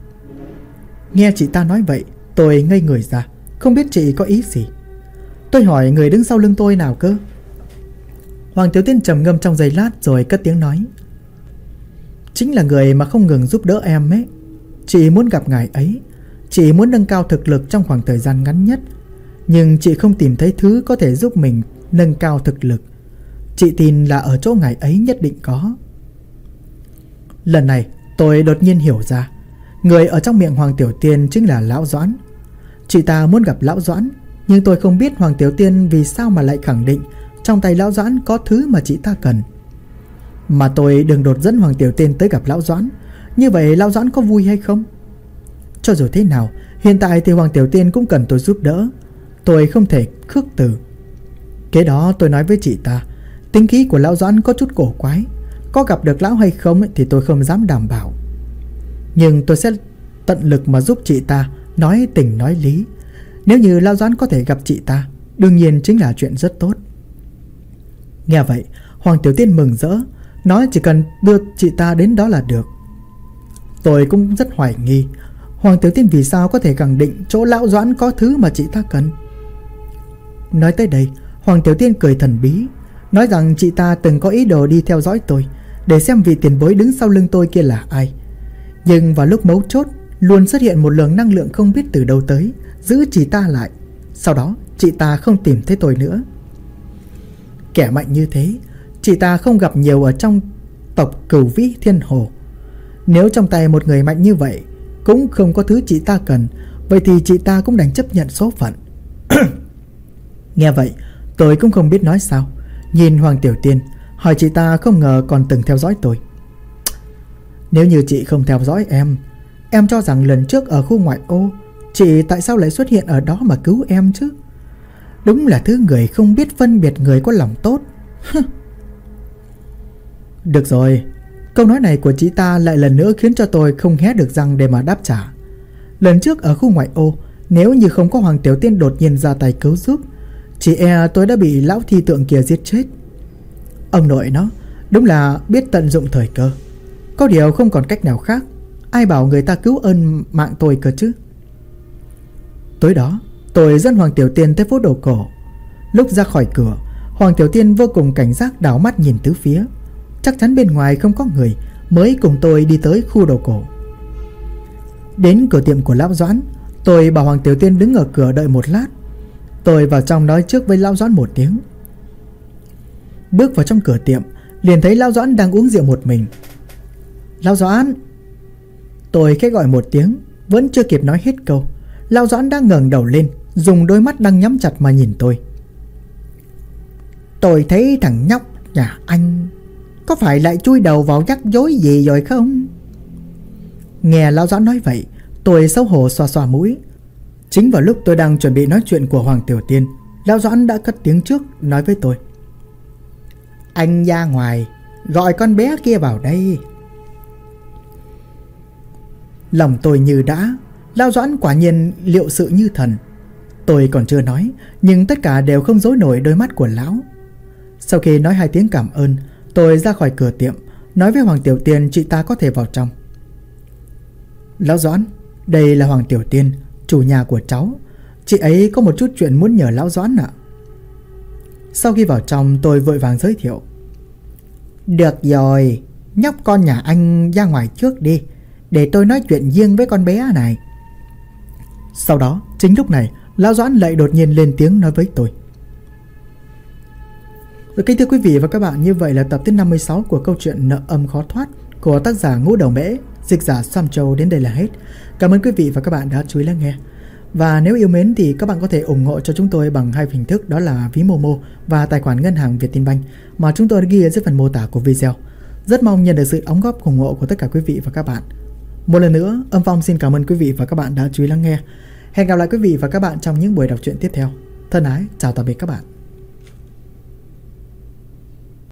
Speaker 1: Nghe chị ta nói vậy, tôi ngây người ra, không biết chị có ý gì. Tôi hỏi người đứng sau lưng tôi nào cơ? Hoàng Tiểu Tiên trầm ngâm trong giây lát rồi cất tiếng nói. Chính là người mà không ngừng giúp đỡ em ấy. Chị muốn gặp ngài ấy. Chị muốn nâng cao thực lực trong khoảng thời gian ngắn nhất, nhưng chị không tìm thấy thứ có thể giúp mình nâng cao thực lực. Chị tin là ở chỗ ngài ấy nhất định có. Lần này tôi đột nhiên hiểu ra, người ở trong miệng Hoàng Tiểu Tiên chính là Lão Doãn. Chị ta muốn gặp Lão Doãn, nhưng tôi không biết Hoàng Tiểu Tiên vì sao mà lại khẳng định trong tay Lão Doãn có thứ mà chị ta cần. Mà tôi đường đột dẫn Hoàng Tiểu Tiên tới gặp Lão Doãn, như vậy Lão Doãn có vui hay không? Cho dù thế nào, hiện tại thì Hoàng Tiểu Tiên cũng cần tôi giúp đỡ. Tôi không thể khước từ. Kế đó tôi nói với chị ta, tính khí của Lão Doãn có chút cổ quái, có gặp được lão hay không thì tôi không dám đảm bảo, nhưng tôi sẽ tận lực mà giúp chị ta nói tình nói lý. Nếu như Lão Doãn có thể gặp chị ta, đương nhiên chính là chuyện rất tốt. Nghe vậy, Hoàng Tiểu Tiên mừng rỡ, nói chỉ cần đưa chị ta đến đó là được. Tôi cũng rất hoài nghi Hoàng Tiểu Tiên vì sao có thể khẳng định chỗ Lão Doãn có thứ mà chị ta cần. Nói tới đây, Hoàng Tiểu Tiên cười thần bí, nói rằng chị ta từng có ý đồ đi theo dõi tôi, để xem vị tiền bối đứng sau lưng tôi kia là ai. Nhưng vào lúc mấu chốt, luôn xuất hiện một luồng năng lượng không biết từ đâu tới, giữ chị ta lại, sau đó chị ta không tìm thấy tôi nữa. Kẻ mạnh như thế chị ta không gặp nhiều ở trong tộc Cửu Vĩ Thiên Hồ. Nếu trong tay một người mạnh như vậy cũng không có thứ chị ta cần, vậy thì chị ta cũng đành chấp nhận số phận. Nghe vậy tôi cũng không biết nói sao. Nhìn Hoàng Tiểu Tiên, hỏi chị ta không ngờ còn từng theo dõi tôi. Nếu như chị không theo dõi em cho rằng lần trước ở khu ngoại ô chị tại sao lại xuất hiện ở đó mà cứu em chứ? Đúng là thứ người không biết phân biệt người có lòng tốt. Được rồi, câu nói này của chị ta lại lần nữa khiến cho tôi không hé được răng để mà đáp trả. Lần trước ở khu ngoại ô, nếu như không có Hoàng Tiểu Tiên đột nhiên ra tay cứu giúp, chỉ e tôi đã bị lão thi tượng kia giết chết. Ông nội nó đúng là biết tận dụng thời cơ. Có điều không còn cách nào khác, ai bảo người ta cứu ơn mạng tôi cơ chứ. Tối đó tôi dẫn Hoàng Tiểu Tiên tới phố đồ cổ. Lúc ra khỏi cửa, Hoàng Tiểu Tiên vô cùng cảnh giác đảo mắt nhìn tứ phía. Chắc chắn bên ngoài không có người mới cùng tôi đi tới khu đồ cổ. Đến cửa tiệm của lão Doãn, tôi bảo Hoàng Tiểu Tiên đứng ở cửa đợi một lát. Tôi vào trong nói trước với lão Doãn một tiếng. Bước vào trong cửa tiệm, liền thấy lão Doãn đang uống rượu một mình. Lão Doãn! Tôi khẽ gọi một tiếng, vẫn chưa kịp nói hết câu, lão Doãn đã ngẩng đầu lên, dùng đôi mắt đang nhắm chặt mà nhìn tôi. Tôi thấy thằng nhóc nhà anh có phải lại chui đầu vào rắc rối gì rồi không? Nghe lão Doãn nói vậy, tôi xấu hổ xoa xoa mũi. Chính vào lúc tôi đang chuẩn bị nói chuyện của Hoàng Tiểu Tiên, lão Doãn đã cất tiếng trước nói với tôi. Anh ra ngoài, gọi con bé kia vào đây. Lòng tôi như đã, lão Doãn quả nhiên liệu sự như thần. Tôi còn chưa nói, nhưng tất cả đều không giấu nổi đôi mắt của lão. Sau khi nói 2 tiếng cảm ơn, tôi ra khỏi cửa tiệm, nói với Hoàng Tiểu Tiên chị ta có thể vào trong. Lão Doãn, đây là Hoàng Tiểu Tiên, chủ nhà của cháu. Chị ấy có một chút chuyện muốn nhờ lão Doãn ạ. Sau khi vào trong, tôi vội vàng giới thiệu. Được rồi, nhóc con nhà anh ra ngoài trước đi, để tôi nói chuyện riêng với con bé này. Sau đó, chính lúc này, lão Doãn lại đột nhiên lên tiếng nói với tôi. Kính thưa quý vị và các bạn, như vậy là tập thứ 56 của câu chuyện Nợ Âm Khó Thoát của tác giả Ngũ Đầu Mễ, dịch giả Sam Châu đến đây là hết. Cảm ơn quý vị và các bạn đã chú ý lắng nghe. Và nếu yêu mến thì các bạn có thể ủng hộ cho chúng tôi bằng 2 hình thức, đó là ví Momo và tài khoản ngân hàng Vietinbank mà chúng tôi đã ghi ở dưới phần mô tả của video. Rất mong nhận được sự đóng góp ủng hộ của tất cả quý vị và các bạn. Một lần nữa, Âm Phong xin cảm ơn quý vị và các bạn đã chú ý lắng nghe. Hẹn gặp lại quý vị và các bạn trong những buổi đọc truyện tiếp theo. Thân ái, chào tạm biệt các bạn.